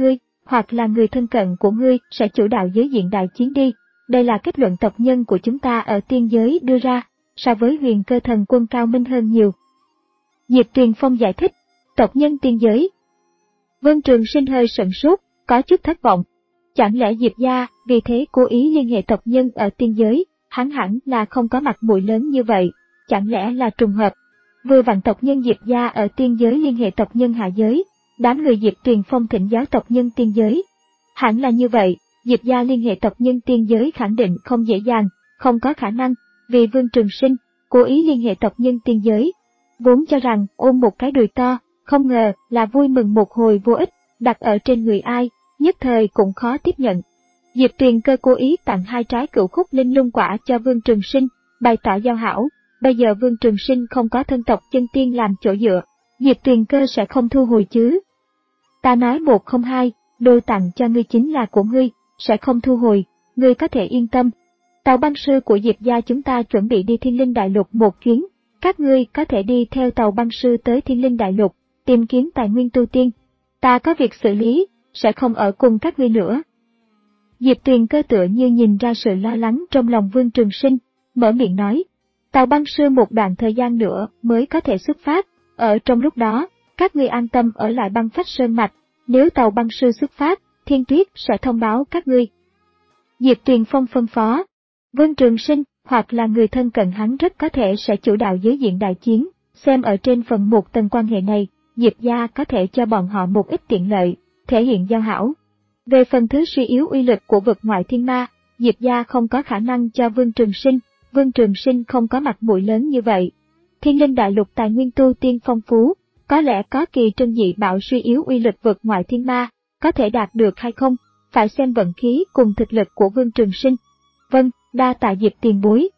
hoặc là người thân cận của ngươi sẽ chủ đạo giới diện đại chiến đi. Đây là kết luận tộc nhân của chúng ta ở tiên giới đưa ra, so với Huyền Cơ Thần Quân cao minh hơn nhiều. Diệp Tuyền Phong giải thích, tộc nhân tiên giới. Vương Trường Sinh hơi sửng sốt, có chút thất vọng. Chẳng lẽ Diệp gia vì thế cố ý liên hệ tộc nhân ở tiên giới, hắn hẳn là không có mặt mũi lớn như vậy, chẳng lẽ là trùng hợp. Vừa vặn tộc nhân Diệp gia ở tiên giới liên hệ tộc nhân hạ giới, đám người Diệp Tuyền Phong thỉnh giáo tộc nhân tiên giới. Hẳn là như vậy, Diệp gia liên hệ tộc nhân tiên giới khẳng định không dễ dàng, không có khả năng, vì Vương Trường Sinh cố ý liên hệ tộc nhân tiên giới. Vốn cho rằng ôm một cái đùi to, không ngờ là vui mừng một hồi vô ích, đặt ở trên người ai, nhất thời cũng khó tiếp nhận. Diệp Tuyền Cơ cố ý tặng hai trái cửu khúc linh lung quả cho Vương Trường Sinh, bày tỏ giao hảo. Bây giờ Vương Trường Sinh không có thân tộc chân tiên làm chỗ dựa, Diệp Tuyền Cơ sẽ không thu hồi chứ. Ta nói một không hai, đồ tặng cho ngươi chính là của ngươi, sẽ không thu hồi, ngươi có thể yên tâm. Tàu băng sư của Diệp gia chúng ta chuẩn bị đi Thiên Linh Đại Lục một chuyến, các ngươi có thể đi theo tàu băng sư tới Thiên Linh Đại Lục, tìm kiếm tài nguyên tu tiên. Ta có việc xử lý, sẽ không ở cùng các ngươi nữa. Diệp Tuyền Cơ tựa như nhìn ra sự lo lắng trong lòng Vương Trường Sinh, mở miệng nói. Tàu băng sư một đoạn thời gian nữa mới có thể xuất phát, ở trong lúc đó, các ngươi an tâm ở lại băng phách sơn mạch, nếu tàu băng sư xuất phát, Thiên Tuyết sẽ thông báo các ngươi. Diệp Tuyền Phong phân phó, Vương Trường Sinh hoặc là người thân cận hắn rất có thể sẽ chủ đạo giới diện đại chiến, xem ở trên phần một tầng quan hệ này, Diệp gia có thể cho bọn họ một ít tiện lợi, thể hiện giao hảo. Về phần thứ suy yếu uy lực của vực ngoại thiên ma, Diệp gia không có khả năng cho Vương Trường Sinh, Vương Trường Sinh không có mặt mũi lớn như vậy. Thiên Linh Đại Lục tài nguyên tu tiên phong phú, có lẽ có kỳ trân dị bảo suy yếu uy lực vực ngoại thiên ma, có thể đạt được hay không, phải xem vận khí cùng thực lực của Vương Trường Sinh. Vâng, đa tạ Diệp tiền bối.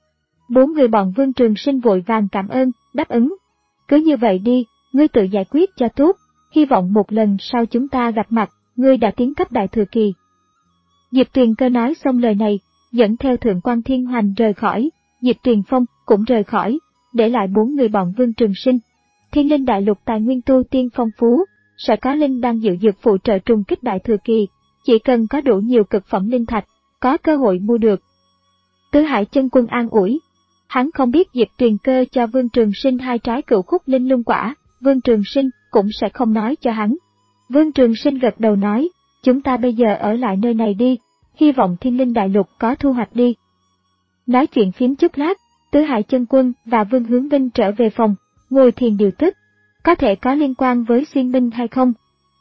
Bốn người bọn Vương Trường Sinh vội vàng cảm ơn, đáp ứng. Cứ như vậy đi, ngươi tự giải quyết cho tốt, hy vọng một lần sau chúng ta gặp mặt, ngươi đã tiến cấp đại thừa kỳ. Diệp Tuyền Cơ nói xong lời này, dẫn theo Thượng quan Thiên Hoành rời khỏi, Diệp Tuyền Phong cũng rời khỏi, để lại bốn người bọn Vương Trường Sinh. Thiên Linh Đại Lục tài nguyên tu tiên phong phú, sẽ có linh đan dự dược phụ trợ trùng kích đại thừa kỳ, chỉ cần có đủ nhiều cực phẩm linh thạch, có cơ hội mua được. Tứ Hải Chân Quân an ủi, hắn không biết Diệp Tuyền Cơ cho Vương Trường Sinh hai trái cửu khúc linh lung quả, Vương Trường Sinh cũng sẽ không nói cho hắn. Vương Trường Sinh gật đầu nói, chúng ta bây giờ ở lại nơi này đi, hy vọng Thiên Linh Đại Lục có thu hoạch đi. Nói chuyện phím chút lát, Tứ Hải Chân Quân và Vương Hướng Vinh trở về phòng, ngồi thiền điều tức, có thể có liên quan với Xuyên Minh hay không?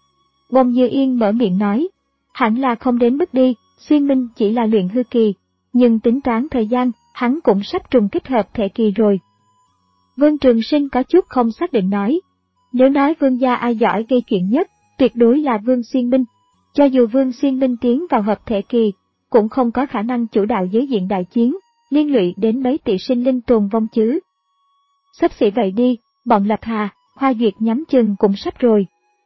Bông Như Yên mở miệng nói, hẳn là không đến mức đi, Xuyên Minh chỉ là luyện hư kỳ, nhưng tính toán thời gian, hắn cũng sắp trùng kích hợp thể kỳ rồi. Vương Trường Sinh có chút không xác định nói, nếu nói Vương gia ai giỏi gây chuyện nhất, tuyệt đối là Vương Xuyên Minh. Cho dù Vương Xuyên Minh tiến vào hợp thể kỳ, cũng không có khả năng chủ đạo giới diện đại chiến, liên lụy đến mấy tỷ sinh linh tồn vong chứ. Sắp xỉ vậy đi, bọn Lạc Hà, Hoa Duyệt nhắm chừng cũng sắp rồi.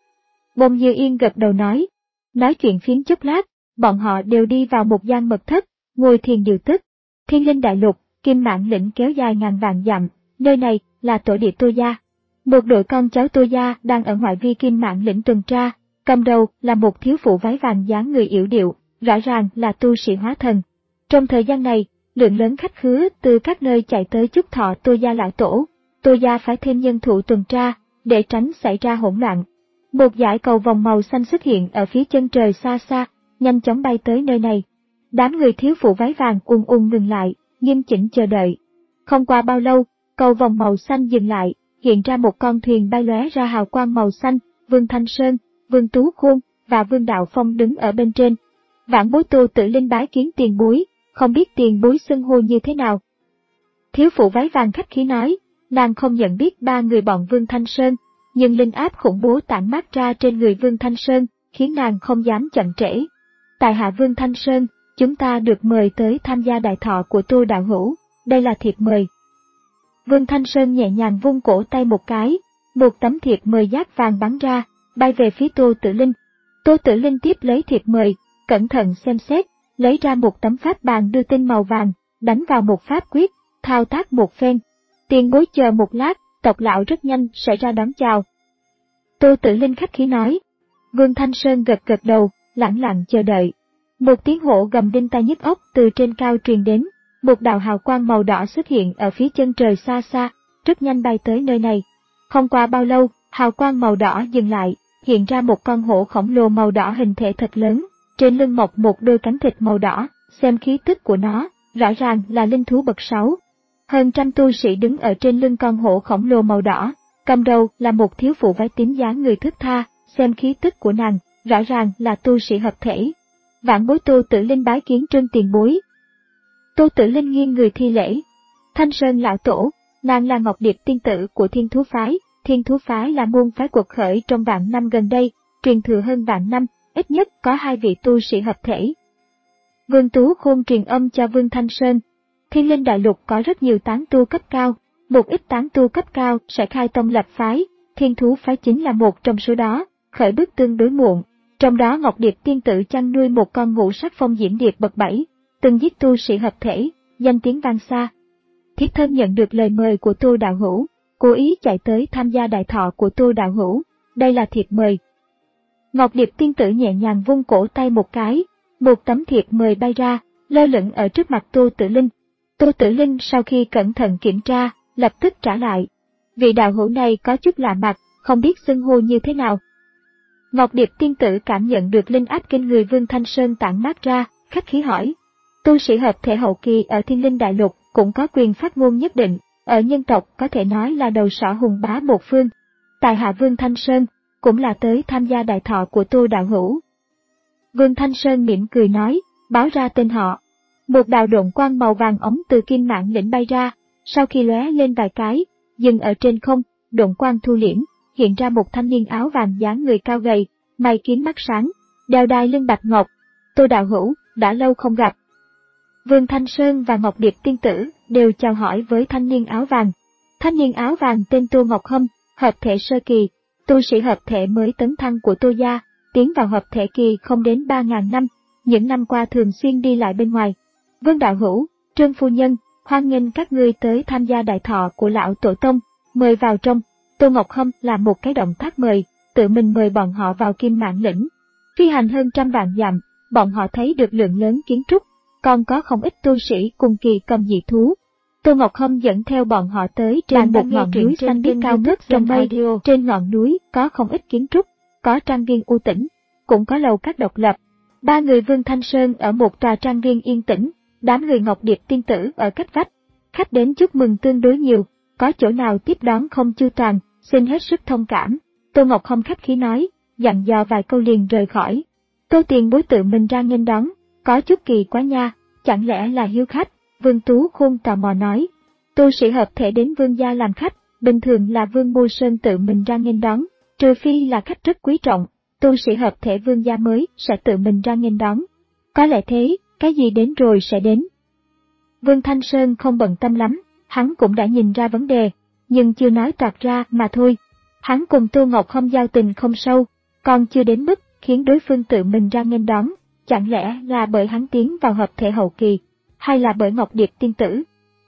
Bông Như Yên gật đầu nói, nói chuyện phiếm chút lát, bọn họ đều đi vào một gian mật thất, ngồi thiền điều tức. Thiên Linh Đại Lục, Kim Mãn Lĩnh kéo dài ngàn vạn dặm, nơi này là tổ địa Tô gia. Một đội con cháu Tô gia đang ở ngoại vi Kim Mãn Lĩnh tuần tra, cầm đầu là một thiếu phụ váy vàng dáng người yểu điệu, rõ ràng là tu sĩ hóa thần. Trong thời gian này, lượng lớn khách khứa từ các nơi chạy tới chúc thọ Tô gia lão tổ. Tô gia phải thêm nhân thủ tuần tra, để tránh xảy ra hỗn loạn. Một dải cầu vòng màu xanh xuất hiện ở phía chân trời xa xa, nhanh chóng bay tới nơi này. Đám người thiếu phụ váy vàng ùn ùn ngừng lại, nghiêm chỉnh chờ đợi. Không qua bao lâu, cầu vòng màu xanh dừng lại, hiện ra một con thuyền bay lóe ra hào quang màu xanh, Vương Thanh Sơn, Vương Tú Khuôn và Vương Đạo Phong đứng ở bên trên. Vãn Bối Tô Tự Linh bái kiến tiền bối, không biết tiền bối xưng hô như thế nào. Thiếu phụ váy vàng khách khí nói, nàng không nhận biết ba người bọn Vương Thanh Sơn, nhưng linh áp khủng bố tản mát ra trên người Vương Thanh Sơn, khiến nàng không dám chậm trễ. Tại hạ Vương Thanh Sơn, chúng ta được mời tới tham gia đại thọ của Tô đạo hữu, đây là thiệp mời. Vương Thanh Sơn nhẹ nhàng vung cổ tay một cái, một tấm thiệp mời giác vàng bắn ra, bay về phía Tô Tử Linh. Tô Tử Linh tiếp lấy thiệp mời, cẩn thận xem xét, lấy ra một tấm pháp bàn đưa tin màu vàng, đánh vào một pháp quyết, thao tác một phen. Tiền bối chờ một lát, tộc lão rất nhanh sẽ ra đón chào. Tô Tử Linh khách khí nói. Vương Thanh Sơn gật gật đầu, lẳng lặng chờ đợi. Một tiếng hổ gầm đinh tai nhức óc từ trên cao truyền đến, một đạo hào quang màu đỏ xuất hiện ở phía chân trời xa xa, rất nhanh bay tới nơi này. Không qua bao lâu, hào quang màu đỏ dừng lại, hiện ra một con hổ khổng lồ màu đỏ hình thể thật lớn, trên lưng mọc một đôi cánh thịt màu đỏ, xem khí tức của nó, rõ ràng là linh thú bậc sáu. Hơn trăm tu sĩ đứng ở trên lưng con hổ khổng lồ màu đỏ, cầm đầu là một thiếu phụ váy tím dáng người thướt tha, xem khí tức của nàng, rõ ràng là tu sĩ hợp thể. Vạn bối Tô Tử Linh bái kiến Trương tiền bối. Tô Tử Linh nghiêng người thi lễ. Thanh Sơn lão tổ, nàng là Ngọc Điệp tiên tử của Thiên Thú phái. Thiên Thú phái là môn phái quật khởi trong vạn năm gần đây, truyền thừa hơn vạn năm, ít nhất có hai vị tu sĩ hợp thể. Vương Tú Khôn truyền âm cho Vương Thanh Sơn. Thiên Linh Đại Lục có rất nhiều tán tu cấp cao, một ít tán tu cấp cao sẽ khai tông lập phái, Thiên Thú phái chính là một trong số đó, khởi bước tương đối muộn. Trong đó Ngọc Điệp tiên tử chăn nuôi một con ngũ sắc phong diễm điệp bậc bảy, từng giết tu sĩ hợp thể, danh tiếng vang xa. Thiếp thân nhận được lời mời của Tô đạo hữu, cố ý chạy tới tham gia đại thọ của Tô đạo hữu, đây là thiệp mời. Ngọc Điệp tiên tử nhẹ nhàng vung cổ tay một cái, một tấm thiệp mời bay ra, lơ lửng ở trước mặt Tô Tử Linh. Tô Tử Linh sau khi cẩn thận kiểm tra, lập tức trả lại. Vị đạo hữu này có chút lạ mặt, không biết xưng hô như thế nào. Ngọc Điệp tiên tử cảm nhận được linh áp kinh người Vương Thanh Sơn tản mát ra, khách khí hỏi. Tu sĩ hợp thể hậu kỳ ở Thiên Linh Đại Lục cũng có quyền phát ngôn nhất định, ở nhân tộc có thể nói là đầu sỏ hùng bá một phương. Tại hạ Vương Thanh Sơn, cũng là tới tham gia đại thọ của Tô đạo hữu. Vương Thanh Sơn mỉm cười nói, báo ra tên họ. Một đạo độn quang màu vàng ống từ kim mãng lĩnh bay ra, sau khi lóe lên vài cái, dừng ở trên không, độn quang thu liễm, hiện ra một thanh niên áo vàng dáng người cao gầy, mày kiếm mắt sáng, đeo đai lưng bạch ngọc. Tô đạo hữu, đã lâu không gặp. Vương Thanh Sơn và Ngọc Điệp tiên tử đều chào hỏi với thanh niên áo vàng. Thanh niên áo vàng tên Tô Ngọc Hâm, hợp thể sơ kỳ, tu sĩ hợp thể mới tấn thăng của Tô gia, tiến vào hợp thể kỳ không đến ba ngàn năm, những năm qua thường xuyên đi lại bên ngoài. Vương đạo hữu, Trương phu nhân, hoan nghênh các ngươi tới tham gia đại thọ của lão tổ tông, mời vào trong. Tô Ngọc Hâm làm một cái động tác mời, tự mình mời bọn họ vào Kim Mãng lĩnh. Phi hành hơn trăm vạn dặm, bọn họ thấy được lượng lớn kiến trúc, còn có không ít tu sĩ cùng kỳ cầm dị thú. Tô Ngọc Hâm dẫn theo bọn họ tới trên một ngọn núi xanh biếc cao ngất trong mây. Trên ngọn núi có không ít kiến trúc, có trang viên u tĩnh, cũng có lầu các độc lập. Ba người Vương Thanh Sơn ở một tòa trang viên yên tĩnh, đám người Ngọc Điệp tiên tử ở cách vách. Khách đến chúc mừng tương đối nhiều, có chỗ nào tiếp đón không chu toàn, xin hết sức thông cảm. Tô Ngọc Hâm khách khí nói, dặn dò vài câu liền rời khỏi. Tô tiền bối tự mình ra nghênh đón, có chút kỳ quá nha, chẳng lẽ là hiếu khách? Vương Tú Khôn tò mò nói. Tu sĩ hợp thể đến Vương gia làm khách, bình thường là Vương Mô Sơn tự mình ra nghênh đón, trừ phi là khách rất quý trọng, tu sĩ hợp thể Vương gia mới sẽ tự mình ra nghênh đón. Có lẽ thế, cái gì đến rồi sẽ đến. Vương Thanh Sơn không bận tâm lắm, hắn cũng đã nhìn ra vấn đề, nhưng chưa nói toạc ra mà thôi. Hắn cùng Tô Ngọc Hâm giao tình không sâu, còn chưa đến mức khiến đối phương tự mình ra nghênh đón, chẳng lẽ là bởi hắn tiến vào hợp thể hậu kỳ, hay là bởi Ngọc Điệp tiên tử?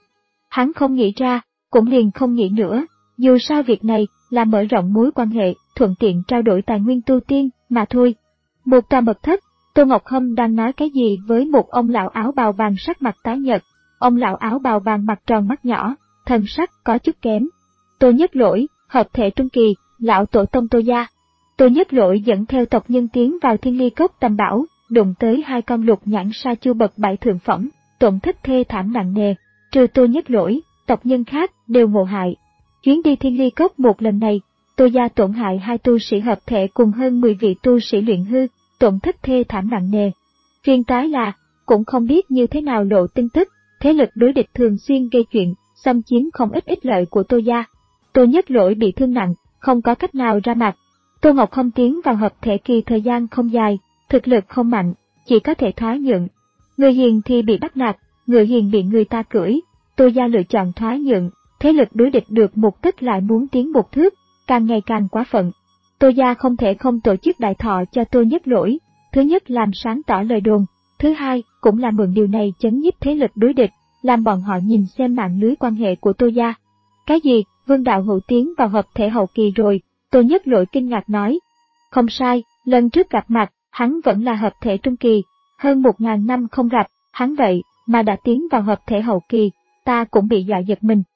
Hắn không nghĩ ra, cũng liền không nghĩ nữa, dù sao việc này là mở rộng mối quan hệ, thuận tiện trao đổi tài nguyên tu tiên, mà thôi. Một tòa mật thất, Tô Ngọc Hâm đang nói cái gì với một ông lão áo bào vàng sắc mặt tái nhợt. Ông lão áo bào vàng mặt tròn mắt nhỏ, thần sắc có chút kém. Tô Nhất Lỗi, hợp thể trung kỳ, lão tổ tông Tô gia. Tô Nhất Lỗi dẫn theo tộc nhân tiến vào Thiên Ly Cốc tầm bảo, đụng tới hai con lục nhãn sa chu bậc bảy thượng phẩm, tổn thất thê thảm nặng nề. Trừ Tô Nhất Lỗi, tộc nhân khác đều ngộ hại. Chuyến đi Thiên Ly Cốc một lần này, Tô gia tổn hại hai tu sĩ hợp thể cùng hơn mười vị tu sĩ luyện hư, tổn thất thê thảm nặng nề. Phiền toái là, cũng không biết như thế nào lộ tin tức, thế lực đối địch thường xuyên gây chuyện, xâm chiếm không ít ích lợi của Tô gia. Tô Nhất Lỗi bị thương nặng, không có cách nào ra mặt. Tô Ngọc Hâm tiến vào hợp thể kỳ thời gian không dài, thực lực không mạnh, chỉ có thể thoái nhượng. Người hiền thì bị bắt nạt, người hiền bị người ta cưỡi. Tô gia lựa chọn thoái nhượng, thế lực đối địch được một tức lại muốn tiến một thước, càng ngày càng quá phận. Tô gia không thể không tổ chức đại thọ cho Tô Nhất Lỗi, thứ nhất làm sáng tỏ lời đồn, thứ hai cũng là mượn điều này chấn nhiếp thế lực đối địch, làm bọn họ nhìn xem mạng lưới quan hệ của Tô gia. Cái gì, Vương đạo hữu tiến vào hợp thể hậu kỳ rồi? Tô Nhất Lỗi kinh ngạc nói. Không sai, lần trước gặp mặt, hắn vẫn là hợp thể trung kỳ, hơn một ngàn năm không gặp, hắn vậy mà đã tiến vào hợp thể hậu kỳ, ta cũng bị dọa giật mình.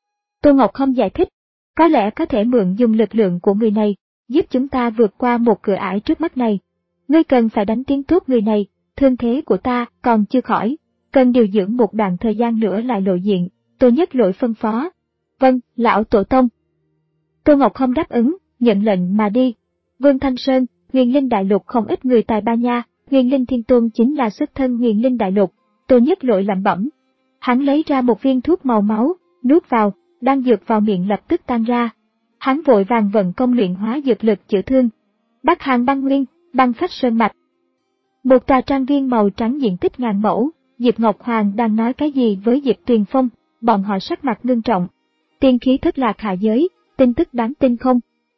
Tô Ngọc không giải thích, có lẽ có thể mượn dùng lực lượng của người này, giúp chúng ta vượt qua một cửa ải trước mắt này. Ngươi cần phải đánh tiếng tốt người này, thương thế của ta còn chưa khỏi, cần điều dưỡng một đoạn thời gian nữa lại lộ diện, Tô Nhất Lỗi phân phó. Vâng, lão tổ tông. Tô Ngọc không đáp ứng, nhận lệnh mà đi. Vương Thanh Sơn, Huyền Linh Đại Lục không ít người tài ba nha, Huyền Linh Thiên Tôn chính là xuất thân Huyền Linh Đại Lục. Tô Nhất Lỗi lẩm bẩm. Hắn lấy ra một viên thuốc màu máu, nuốt vào, đang dược vào miệng lập tức tan ra. Hắn vội vàng vận công luyện hóa dược lực chữa thương. Bắc Hàn băng nguyên, băng phách sơn mạch. Một tòa trang viên màu trắng diện tích ngàn mẫu, Diệp Ngọc Hoàng đang nói cái gì với Diệp Tuyền Phong, bọn họ sắc mặt ngưng trọng. Tiên khí thất lạc hạ giới, tin tức đáng tin không?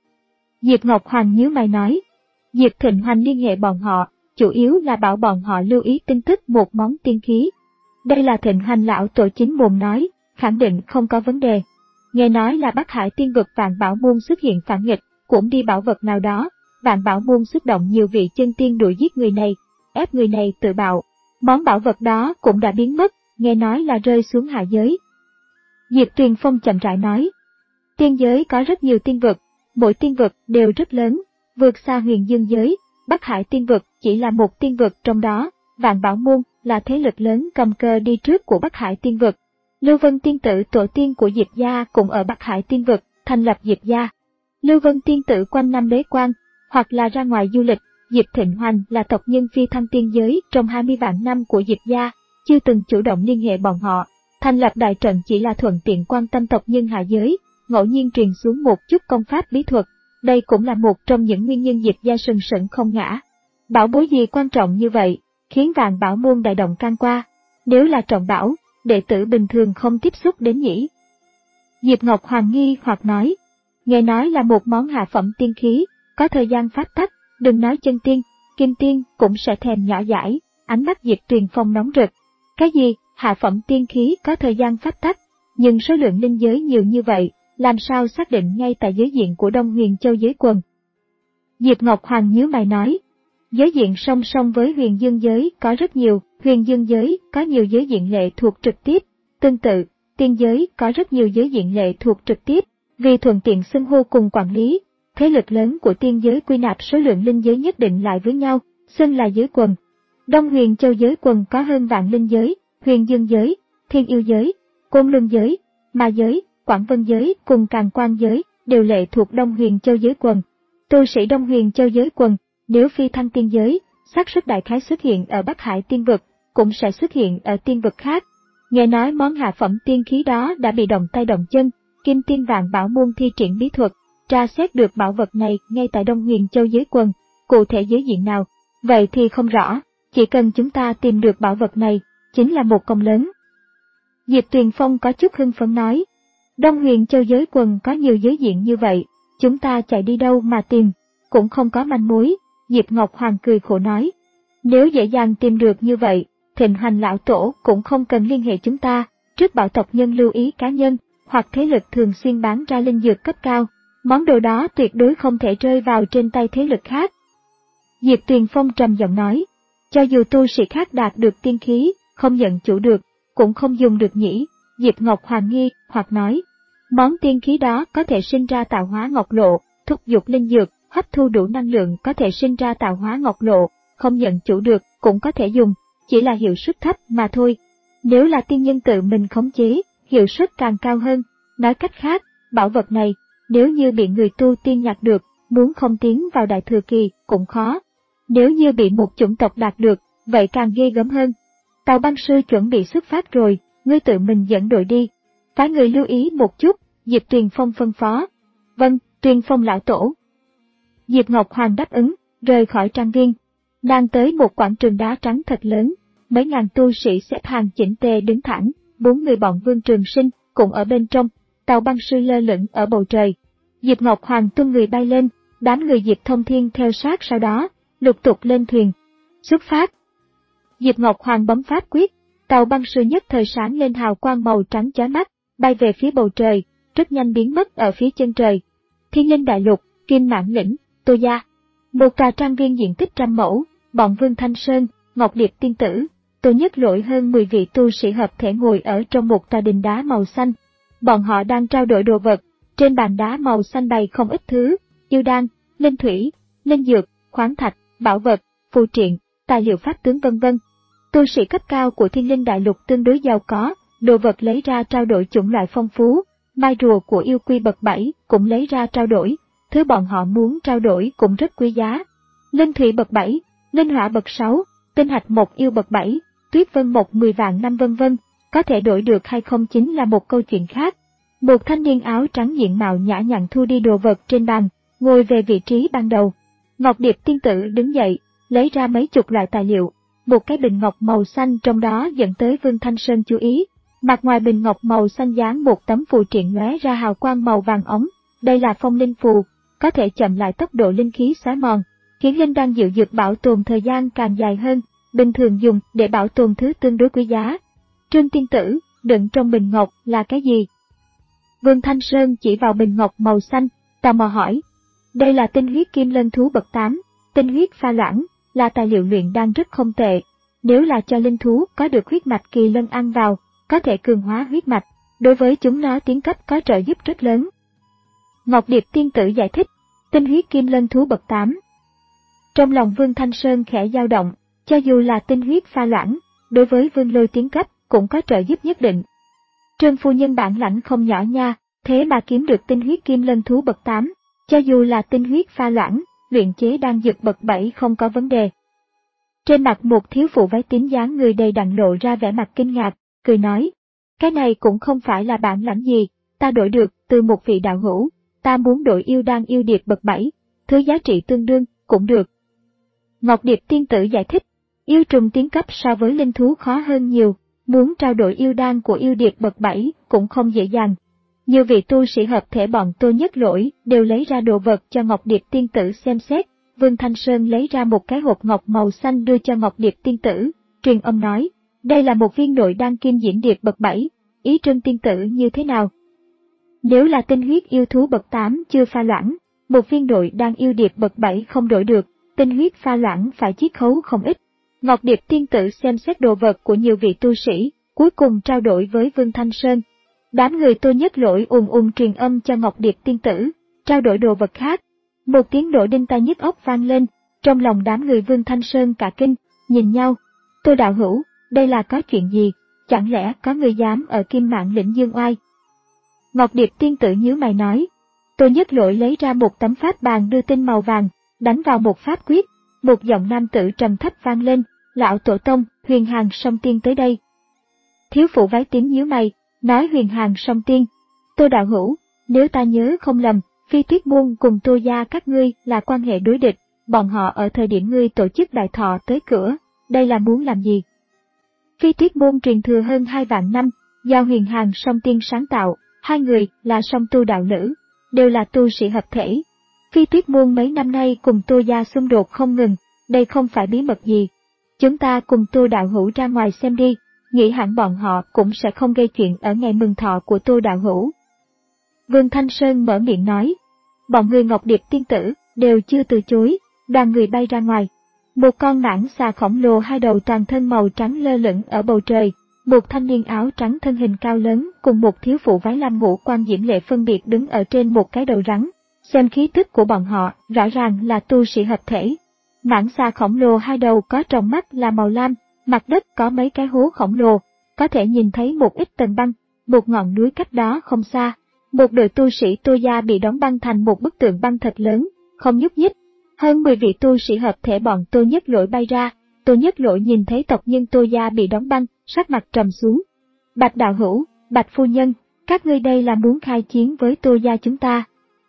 Diệp Ngọc Hoàng nhíu mày nói. Diệp Thịnh Hoành liên hệ bọn họ, chủ yếu là bảo bọn họ lưu ý tin tức một món tiên khí. Đây là Thịnh Hoành lão tổ chính mồm nói, khẳng định không có vấn đề. Nghe nói là Bắc Hải tiên vực Vạn Bảo Môn xuất hiện phản nghịch, cũng đi bảo vật nào đó, Vạn Bảo Môn xuất động nhiều vị chân tiên đuổi giết người này, ép người này tự bạo. Món bảo vật đó cũng đã biến mất, nghe nói là rơi xuống hạ giới. Diệp Tuyền Phong chậm rãi nói, tiên giới có rất nhiều tiên vực, mỗi tiên vực đều rất lớn, vượt xa huyền dương giới, Bắc Hải tiên vực chỉ là một tiên vực trong đó, Vạn Bảo Môn là thế lực lớn cầm cờ đi trước của Bắc Hải tiên vực. Lưu Vân tiên tử tổ tiên của Diệp gia cũng ở Bắc Hải tiên vực, thành lập Diệp gia. Lưu Vân tiên tử quanh năm bế quan, hoặc là ra ngoài du lịch. Diệp Thịnh Hoành là tộc nhân phi thăng tiên giới trong hai mươi vạn năm của Diệp gia, chưa từng chủ động liên hệ bọn họ. Thành lập đại trận chỉ là thuận tiện quan tâm tộc nhân hạ giới, ngẫu nhiên truyền xuống một chút công pháp bí thuật. Đây cũng là một trong những nguyên nhân Diệp gia sừng sững không ngã. Bảo bối gì quan trọng như vậy, khiến Vạn Bảo Môn đại động can qua. Nếu là trọng bảo, đệ tử bình thường không tiếp xúc đến nhỉ? Diệp Ngọc Hoàng nghi hoặc nói, nghe nói là một món hạ phẩm tiên khí, có thời gian pháp tắc, đừng nói chân tiên, kim tiên cũng sẽ thèm nhỏ dãi, ánh mắt Diệp Tuyền Phong nóng rực. Cái gì, hạ phẩm tiên khí có thời gian pháp tắc, nhưng số lượng linh giới nhiều như vậy, làm sao xác định ngay tại giới diện của Đông Huyền Châu giới quần? Diệp Ngọc Hoàng nhíu mày nói, giới diện song song với huyền dương giới có rất nhiều, huyền dương giới có nhiều giới diện lệ thuộc trực tiếp, tương tự, tiên giới có rất nhiều giới diện lệ thuộc trực tiếp, vì thuận tiện xưng hô cùng quản lý, thế lực lớn của tiên giới quy nạp số lượng linh giới nhất định lại với nhau, xưng là giới quần. Đông Huyền Châu giới quần có hơn vạn linh giới, huyền dương giới, thiên yêu giới, côn luân giới, ma giới, quảng vân giới cùng càn quan giới đều lệ thuộc Đông Huyền Châu giới quần. Tu sĩ Đông Huyền Châu giới quần, nếu phi thăng tiên giới, xác suất đại khái xuất hiện ở Bắc Hải tiên vực, cũng sẽ xuất hiện ở tiên vực khác. Nghe nói món hạ phẩm tiên khí đó đã bị động tay động chân, Kim Tiên Vạn Bảo Môn thi triển bí thuật, tra xét được bảo vật này ngay tại Đông Huyền Châu giới quần, cụ thể giới diện nào, vậy thì không rõ, chỉ cần chúng ta tìm được bảo vật này, chính là một công lớn. Diệp Tuyền Phong có chút hưng phấn nói, Đông Huyền Châu giới quần có nhiều giới diện như vậy, chúng ta chạy đi đâu mà tìm, cũng không có manh mối. Diệp Ngọc Hoàng cười khổ nói, nếu dễ dàng tìm được như vậy, Thịnh Hoành lão tổ cũng không cần liên hệ chúng ta, trước bảo tộc nhân lưu ý cá nhân, hoặc thế lực thường xuyên bán ra linh dược cấp cao, món đồ đó tuyệt đối không thể rơi vào trên tay thế lực khác. Diệp Tuyền Phong trầm giọng nói, cho dù tu sĩ khác đạt được tiên khí, không nhận chủ được, cũng không dùng được nhỉ. Diệp Ngọc Hoàng nghi hoặc nói, món tiên khí đó có thể sinh ra tạo hóa ngọc lộ, thúc giục linh dược, hấp thu đủ năng lượng có thể sinh ra tạo hóa ngọc lộ, không nhận chủ được cũng có thể dùng, chỉ là hiệu suất thấp mà thôi. Nếu là tiên nhân tự mình khống chế, hiệu suất càng cao hơn. Nói cách khác, bảo vật này, nếu như bị người tu tiên nhặt được, muốn không tiến vào đại thừa kỳ cũng khó. Nếu như bị một chủng tộc đạt được, vậy càng ghê gớm hơn. Tào Băng Sư chuẩn bị xuất phát rồi, ngươi tự mình dẫn đội đi. Phái người lưu ý một chút, Diệp Tuyền Phong phân phó. Vâng, Tuyền Phong lão tổ. Diệp Ngọc Hoàng đáp ứng, rời khỏi trang viên. Nàng tới một quảng trường đá trắng thật lớn, mấy ngàn tu sĩ xếp hàng chỉnh tề đứng thẳng, bốn người bọn Vương Trường Sinh cũng ở bên trong, Tào Băng Sư lơ lửng ở bầu trời. Diệp Ngọc Hoàng tung người bay lên, đám người Diệp Thông Thiên theo sát sau đó, lục tục lên thuyền. Xuất phát. Diệp Ngọc Hoàng bấm pháp quyết, Tào Băng Sư nhất thời sáng lên hào quang màu trắng chói mắt, bay về phía bầu trời, rất nhanh biến mất ở phía chân trời. Thiên Linh Đại Lục, Kim Mãn Lĩnh, Tô Gia. Một tòa trang viên diện tích trăm mẫu, bọn Vương Thanh Sơn, Ngọc Điệp tiên tử, Tô Nhất Lỗi hơn mười vị tu sĩ hợp thể ngồi ở trong một tòa đình đá màu xanh. Bọn họ đang trao đổi đồ vật, trên bàn đá màu xanh bày không ít thứ, yêu đan, linh thủy, linh dược, khoáng thạch, bảo vật, phù triện, tài liệu pháp tướng vân vân. Tu sĩ cấp cao của Thiên Linh Đại Lục tương đối giàu có, đồ vật lấy ra trao đổi chủng loại phong phú, mai rùa của yêu quy bậc bảy cũng lấy ra trao đổi, thứ bọn họ muốn trao đổi cũng rất quý giá. Linh thủy bậc bảy, linh hỏa bậc sáu, tinh hạch một yêu bậc bảy, tuyết vân một mười vạn năm vân vân, có thể đổi được hay không chính là một câu chuyện khác. Một thanh niên áo trắng diện mạo nhã nhặn thu đi đồ vật trên bàn, ngồi về vị trí ban đầu. Ngọc Điệp tiên tử đứng dậy, lấy ra mấy chục loại tài liệu, một cái bình ngọc màu xanh trong đó dẫn tới Vương Thanh Sơn chú ý. Mặt ngoài bình ngọc màu xanh dán một tấm phù triện lóe ra hào quang màu vàng ống, đây là phong linh phù, có thể chậm lại tốc độ linh khí xóa mòn, khiến linh đan diệu dược bảo tồn thời gian càng dài hơn, bình thường dùng để bảo tồn thứ tương đối quý giá. Trương tiên tử, đựng trong bình ngọc là cái gì? Vương Thanh Sơn chỉ vào bình ngọc màu xanh, tò mò hỏi. Đây là tinh huyết kim lân thú bậc tám, tinh huyết pha loãng, là tài liệu luyện đan rất không tệ. Nếu là cho linh thú có được huyết mạch kỳ lân ăn vào, có thể cường hóa huyết mạch, đối với chúng nó tiến cấp có trợ giúp rất lớn. Ngọc Điệp tiên tử giải thích, tinh huyết kim lân thú bậc tám. Trong lòng Vương Thanh Sơn khẽ dao động, cho dù là tinh huyết pha loãng, đối với Vương Lôi tiến cấp cũng có trợ giúp nhất định. Trương phu nhân bản lãnh không nhỏ nha, thế mà kiếm được tinh huyết kim lân thú bậc tám, cho dù là tinh huyết pha loãng, luyện chế đan dược bậc bảy không có vấn đề. Trên mặt một thiếu phụ váy tím dáng người đầy đặn lộ ra vẻ mặt kinh ngạc, cười nói, cái này cũng không phải là bản lãnh gì, ta đổi được từ một vị đạo hữu, ta muốn đổi yêu đan yêu điệp bậc bảy, thứ giá trị tương đương, cũng được. Ngọc Điệp tiên tử giải thích, yêu trùng tiến cấp so với linh thú khó hơn nhiều, muốn trao đổi yêu đan của yêu điệp bậc bảy cũng không dễ dàng. Nhiều vị tu sĩ hợp thể bọn Tô Nhất Lỗi đều lấy ra đồ vật cho Ngọc Điệp tiên tử xem xét, Vương Thanh Sơn lấy ra một cái hộp ngọc màu xanh đưa cho Ngọc Điệp tiên tử, truyền âm nói, đây là một viên nội đan kim diễm điệp bậc bảy, ý Trương tiên tử như thế nào? Nếu là tinh huyết yêu thú bậc tám chưa pha loãng, một viên nội đan yêu điệp bậc bảy không đổi được, tinh huyết pha loãng phải chiết khấu không ít. Ngọc Điệp tiên tử xem xét đồ vật của nhiều vị tu sĩ, cuối cùng trao đổi với Vương Thanh Sơn. Đám người Tô Nhất Lỗi ùn ùn truyền âm cho Ngọc Điệp tiên tử, trao đổi đồ vật khác. Một tiếng nổ đinh tai nhức óc vang lên, trong lòng đám người Vương Thanh Sơn cả kinh, nhìn nhau. Tô đạo hữu, đây là có chuyện gì? Chẳng lẽ có người dám ở Kim Mạng lĩnh dương oai? Ngọc Điệp tiên tử nhíu mày nói. Tô Nhất Lỗi lấy ra một tấm pháp bàn đưa tinh màu vàng, đánh vào một pháp quyết, một giọng nam tử trầm thấp vang lên, lão tổ tông, Huyền Hàng Song Tiên tới đây. Thiếu phụ váy tím nhíu mày, nói Huyền Hàng Song Tiên. Tô đạo hữu, nếu ta nhớ không lầm, Phi Tuyết Môn cùng Tô gia các ngươi là quan hệ đối địch, bọn họ ở thời điểm ngươi tổ chức đại thọ tới cửa, đây là muốn làm gì? Phi Tuyết Môn truyền thừa hơn hai vạn năm, do Huyền Hàng Song Tiên sáng tạo, hai người là song tu đạo nữ, đều là tu sĩ hợp thể. Phi Tuyết Môn mấy năm nay cùng Tô gia xung đột không ngừng, đây không phải bí mật gì. Chúng ta cùng Tô đạo hữu ra ngoài xem đi, nghĩ hẳn bọn họ cũng sẽ không gây chuyện ở ngày mừng thọ của Tô đạo hữu. Vương Thanh Sơn mở miệng nói, bọn người Ngọc Điệp tiên tử đều chưa từ chối, đoàn người bay ra ngoài. Một con mãng xà khổng lồ hai đầu toàn thân màu trắng lơ lửng ở bầu trời, một thanh niên áo trắng thân hình cao lớn cùng một thiếu phụ váy lam ngũ quan diễm lệ phân biệt đứng ở trên một cái đầu rắn. Xem khí tức của bọn họ, rõ ràng là tu sĩ hợp thể. Mãng xà khổng lồ hai đầu có tròng mắt là màu lam, mặt đất có mấy cái hố khổng lồ, có thể nhìn thấy một ít tầng băng, một ngọn núi cách đó không xa. Một đội tu sĩ Tô gia bị đóng băng thành một bức tượng băng thật lớn, không nhúc nhích. Hơn mười vị tu sĩ hợp thể bọn Tô Nhất Lỗi bay ra, Tô Nhất Lỗi nhìn thấy tộc nhân Tô gia bị đóng băng, sắc mặt trầm xuống. Bạch đạo hữu, Bạch phu nhân, các ngươi đây là muốn khai chiến với Tô gia chúng ta.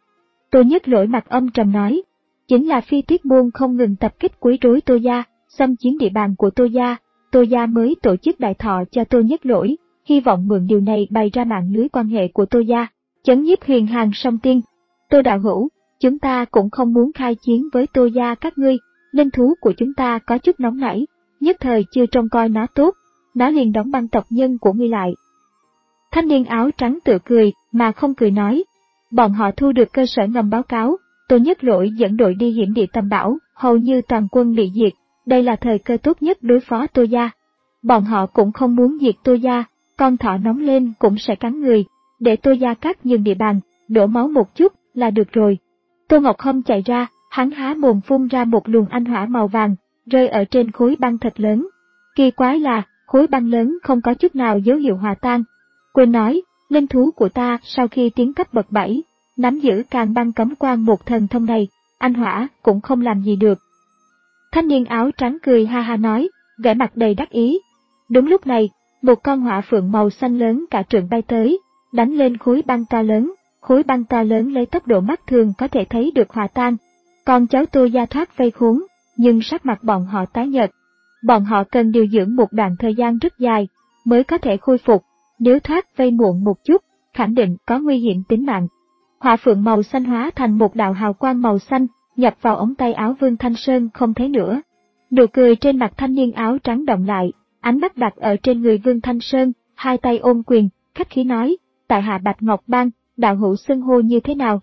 Tô Nhất Lỗi mặt âm trầm nói, chính là Phi Tuyết Môn không ngừng tập kích quấy rối Tô gia, xâm chiếm địa bàn của Tô gia, Tô gia mới tổ chức đại thọ cho Tô Nhất Lỗi, hy vọng mượn điều này bày ra mạng lưới quan hệ của Tô gia, chấn nhiếp Huyền Hàng Song Tiên. Tô đạo hữu, chúng ta cũng không muốn khai chiến với Tô gia các ngươi, linh thú của chúng ta có chút nóng nảy, nhất thời chưa trông coi nó tốt, nó liền đóng băng tộc nhân của ngươi lại. Thanh niên áo trắng tự cười mà không cười nói, bọn họ thu được cơ sở ngầm báo cáo, Tô Nhất Lỗi dẫn đội đi hiểm địa Tam Bảo, hầu như toàn quân bị diệt, đây là thời cơ tốt nhất đối phó Tô gia. Bọn họ cũng không muốn diệt Tô gia, con thỏ nóng lên cũng sẽ cắn người, để Tô gia cắt nhường địa bàn, đổ máu một chút là được rồi. Tô Ngọc Hâm chạy ra, hắn há mồm phun ra một luồng anh hỏa màu vàng, rơi ở trên khối băng thật lớn. Kỳ quái là, khối băng lớn không có chút nào dấu hiệu hòa tan. Quên nói, linh thú của ta sau khi tiến cấp bậc bảy, nắm giữ Càn Băng Cấm Quan một thần thông này, anh hỏa cũng không làm gì được. Thanh niên áo trắng cười ha ha nói, vẻ mặt đầy đắc ý. Đúng lúc này, một con hỏa phượng màu xanh lớn cả trượng bay tới, đánh lên khối băng to lớn, khối băng to lớn lấy tốc độ mắt thường có thể thấy được hòa tan. Con cháu Tô gia thoát vây khốn, nhưng sắc mặt bọn họ tái nhợt. Bọn họ cần điều dưỡng một đoạn thời gian rất dài, mới có thể khôi phục, nếu thoát vây muộn một chút, khẳng định có nguy hiểm tính mạng. Hỏa phượng màu xanh hóa thành một đạo hào quang màu xanh, nhập vào ống tay áo Vương Thanh Sơn không thấy nữa. Nụ cười trên mặt thanh niên áo trắng động lại, ánh mắt đặt ở trên người Vương Thanh Sơn, hai tay ôm quyền, khách khí nói, tại hạ Bạch Ngọc Bang, đạo hữu xưng hô như thế nào?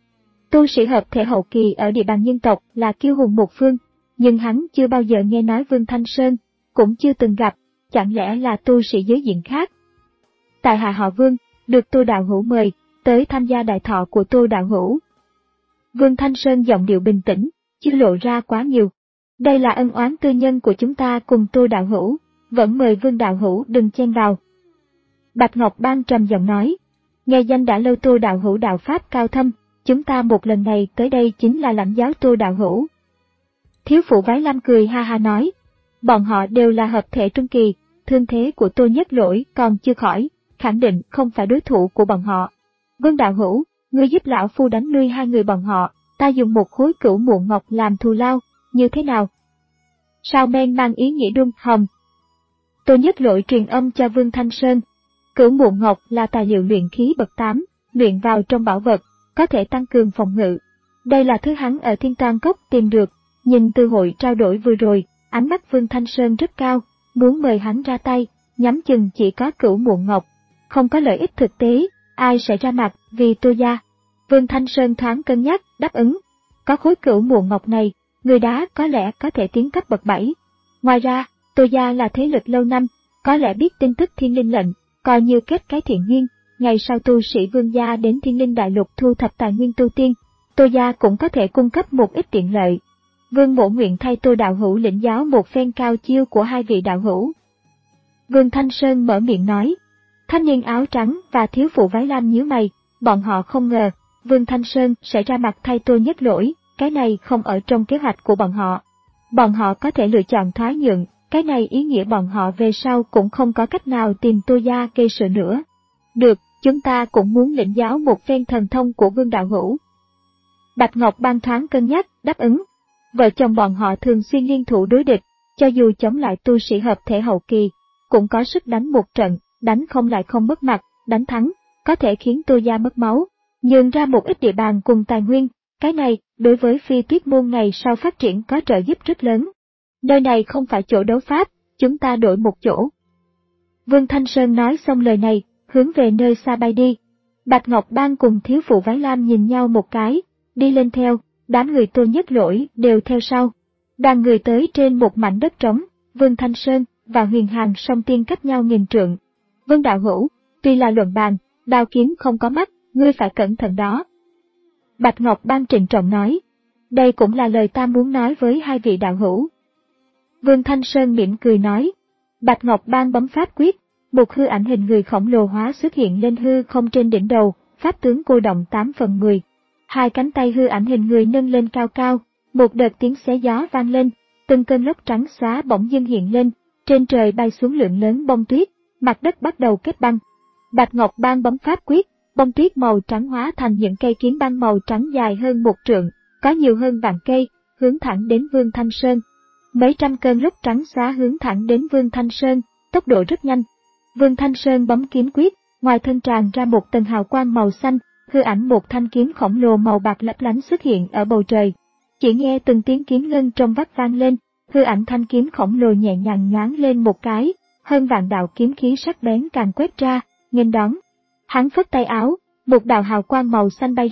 Tu sĩ hợp thể hậu kỳ ở địa bàn nhân tộc là kiêu hùng một phương, nhưng hắn chưa bao giờ nghe nói Vương Thanh Sơn, cũng chưa từng gặp, chẳng lẽ là tu sĩ giới diện khác? Tại hạ họ Vương, được Tô đạo hữu mời, tới tham gia đại thọ của Tô đạo hữu. Vương Thanh Sơn giọng điệu bình tĩnh, chưa lộ ra quá nhiều. Đây là ân oán tư nhân của chúng ta cùng Tô đạo hữu, vẫn mời Vương đạo hữu đừng chen vào. Bạch Ngọc Bang trầm giọng nói, nghe danh đã lâu Tô đạo hữu đạo pháp cao thâm, chúng ta một lần này tới đây chính là lãnh giáo Tô đạo hữu. Thiếu phụ Vái Lam cười ha ha nói, bọn họ đều là hợp thể trung kỳ, thương thế của Tô Nhất Lỗi còn chưa khỏi, khẳng định không phải đối thủ của bọn họ. Vương đạo hữu, ngươi giúp lão phu đánh nuôi hai người bọn họ, ta dùng một khối cửu muộn ngọc làm thù lao, như thế nào? Sao men mang ý nghĩa đun hồng. Tô Nhất Lỗi truyền âm cho Vương Thanh Sơn. Cửu muộn ngọc là tài liệu luyện khí bậc tám, luyện vào trong bảo vật, có thể tăng cường phòng ngự. Đây là thứ hắn ở Thiên Tang Cốc tìm được, nhìn từ hội trao đổi vừa rồi, ánh mắt Vương Thanh Sơn rất cao, muốn mời hắn ra tay, nhắm chừng chỉ có cửu muộn ngọc. Không có lợi ích thực tế, ai sẽ ra mặt vì Tô gia? Vương Thanh Sơn thoáng cân nhắc, đáp ứng. Có khối cửu muộn ngọc này, người đá có lẽ có thể tiến cấp bậc bảy. Ngoài ra, Tô gia là thế lực lâu năm, có lẽ biết tin tức Thiên Linh lệnh, coi như kết cái thiện duyên. Ngày sau tu sĩ Vương gia đến Thiên Linh đại lục thu thập tài nguyên tu tiên, Tô gia cũng có thể cung cấp một ít tiện lợi. Vương mộ nguyện thay Tô đạo hữu lĩnh giáo một phen cao chiêu của hai vị đạo hữu. Vương Thanh Sơn mở miệng nói. Thanh niên áo trắng và thiếu phụ Vái Lam nhíu mày, bọn họ không ngờ Vương Thanh Sơn sẽ ra mặt thay Tô Nhất Lỗi, cái này không ở trong kế hoạch của bọn họ. Bọn họ có thể lựa chọn thoái nhượng, cái này ý nghĩa bọn họ về sau cũng không có cách nào tìm Tô gia gây sự nữa. Được, chúng ta cũng muốn lĩnh giáo một phen thần thông của Vương đạo hữu. Bạch Ngọc Bang thoáng cân nhắc, đáp ứng. Vợ chồng bọn họ thường xuyên liên thủ đối địch, cho dù chống lại tu sĩ hợp thể hậu kỳ, cũng có sức đánh một trận, đánh không lại không mất mặt, đánh thắng, có thể khiến Tô gia mất máu, nhường ra một ít địa bàn cùng tài nguyên, cái này, đối với Phi Tuyết môn ngày sau phát triển có trợ giúp rất lớn. Nơi này không phải chỗ đấu pháp, chúng ta đổi một chỗ. Vương Thanh Sơn nói xong lời này, hướng về nơi xa bay đi. Bạch Ngọc Bang cùng thiếu phụ Vái Lam nhìn nhau một cái, đi lên theo, đám người Tô Nhất Lỗi đều theo sau. Đoàn người tới trên một mảnh đất trống, Vương Thanh Sơn và Huyền Hàn song tiên cách nhau nghìn trượng. Vương đạo hữu, tuy là luận bàn, đao kiếm không có mắt, ngươi phải cẩn thận đó. Bạch Ngọc Bang trịnh trọng nói, đây cũng là lời ta muốn nói với hai vị đạo hữu. Vương Thanh Sơn mỉm cười nói, Bạch Ngọc Bang bấm pháp quyết, một hư ảnh hình người khổng lồ hóa xuất hiện lên hư không trên đỉnh đầu, pháp tướng cô động tám phần mười. Hai cánh tay hư ảnh hình người nâng lên cao cao, một đợt tiếng xé gió vang lên, từng cơn lốc trắng xóa bỗng dưng hiện lên, trên trời bay xuống lượng lớn bông tuyết, mặt đất bắt đầu kết băng. Bạch Ngọc Bang bấm pháp quyết, bông tuyết màu trắng hóa thành những cây kiếm băng màu trắng dài hơn một trượng, có nhiều hơn vạn cây, hướng thẳng đến Vương Thanh Sơn. Mấy trăm cơn lốc trắng xóa hướng thẳng đến Vương Thanh Sơn, tốc độ rất nhanh. Vương Thanh Sơn bấm kiếm quyết, ngoài thân tràn ra một tầng hào quang màu xanh, hư ảnh một thanh kiếm khổng lồ màu bạc lấp lánh xuất hiện ở bầu trời. Chỉ nghe từng tiếng kiếm ngân trong vắt vang lên, hư ảnh thanh kiếm khổng lồ nhẹ nhàng nhoáng lên một cái, hơn vạn đạo kiếm khí sắc bén càng quét ra, nghênh đón. Hắn phất tay áo, một đạo hào quang màu xanh bay ra,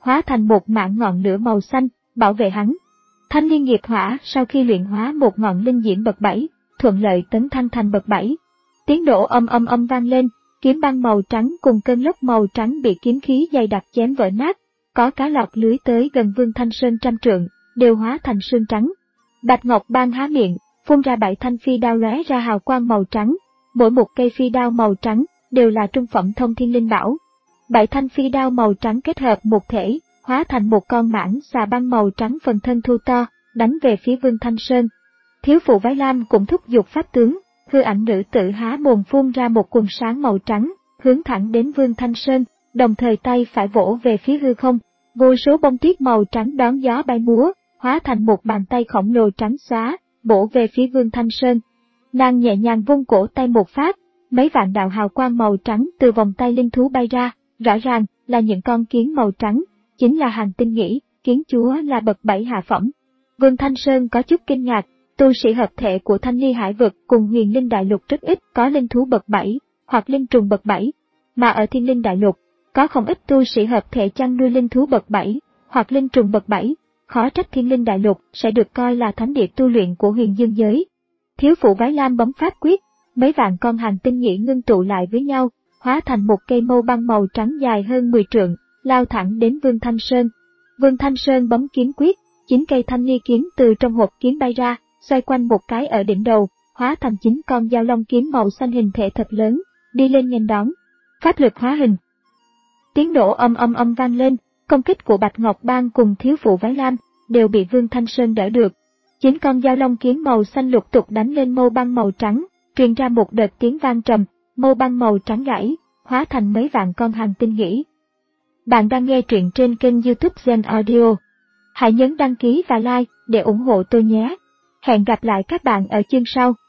hóa thành một mảng ngọn lửa màu xanh, bảo vệ hắn. Thanh liên nghiệp hỏa sau khi luyện hóa một ngọn linh diễm bậc bảy, thuận lợi tấn thăng thành bậc bảy. Tiếng nổ âm âm âm vang lên, kiếm băng màu trắng cùng cơn lốc màu trắng bị kiếm khí dày đặc chém vỡ nát, có cá lọt lưới tới gần Vương Thanh Sơn trăm trượng, đều hóa thành sương trắng. Bạch Ngọc Bang há miệng, phun ra bảy thanh phi đao lóe ra hào quang màu trắng, mỗi một cây phi đao màu trắng đều là trung phẩm thông thiên linh bảo. Bảy thanh phi đao màu trắng kết hợp một thể, hóa thành một con mãng xà băng màu trắng phần thân thu to, đánh về phía Vương Thanh Sơn. Thiếu phụ váy lam cũng thúc giục pháp tướng, hư ảnh nữ tử há mồm phun ra một quần sáng màu trắng, hướng thẳng đến Vương Thanh Sơn, đồng thời tay phải vỗ về phía hư không, vô số bông tuyết màu trắng đón gió bay múa, hóa thành một bàn tay khổng lồ trắng xóa, bổ về phía Vương Thanh Sơn. Nàng nhẹ nhàng vung cổ tay một phát, mấy vạn đạo hào quang màu trắng từ vòng tay linh thú bay ra, rõ ràng là những con kiến màu trắng, chính là Hàng Tinh Nghĩ, kiến chúa là bậc bảy hạ phẩm. Vương Thanh Sơn có chút kinh ngạc, tu sĩ hợp thể của Thanh Ly Hải vực cùng Huyền Linh Đại Lục rất ít có linh thú bậc bảy, hoặc linh trùng bậc bảy, mà ở Thiên Linh Đại Lục, có không ít tu sĩ hợp thể chăn nuôi linh thú bậc bảy, hoặc linh trùng bậc bảy, khó trách Thiên Linh Đại Lục sẽ được coi là thánh địa tu luyện của huyền dương giới. Thiếu phụ váy lam bấm pháp quyết, mấy vạn con Hàng Tinh Nghĩ ngưng tụ lại với nhau, hóa thành một cây mâu băng màu trắng dài hơn mười trượng, lao thẳng đến Vương Thanh Sơn. Vương Thanh Sơn bấm kiếm quyết, chín cây thanh ly kiếm từ trong hộp kiếm bay ra, xoay quanh một cái ở đỉnh đầu, hóa thành chín con dao long kiếm màu xanh hình thể thật lớn, đi lên nghênh đón. Pháp lực hóa hình. Tiếng nổ âm âm âm vang lên, công kích của Bạch Ngọc Bang cùng thiếu phụ váy lam đều bị Vương Thanh Sơn đỡ được. Chín con dao long kiếm màu xanh lục tục đánh lên mâu băng màu trắng, truyền ra một đợt tiếng vang trầm, mâu băng màu trắng gãy, hóa thành mấy vạn con Hàng Tinh Nghĩ. Bạn đang nghe truyện trên kênh YouTube Zen Audio. Hãy nhấn đăng ký và like để ủng hộ tôi nhé. Hẹn gặp lại các bạn ở chương sau.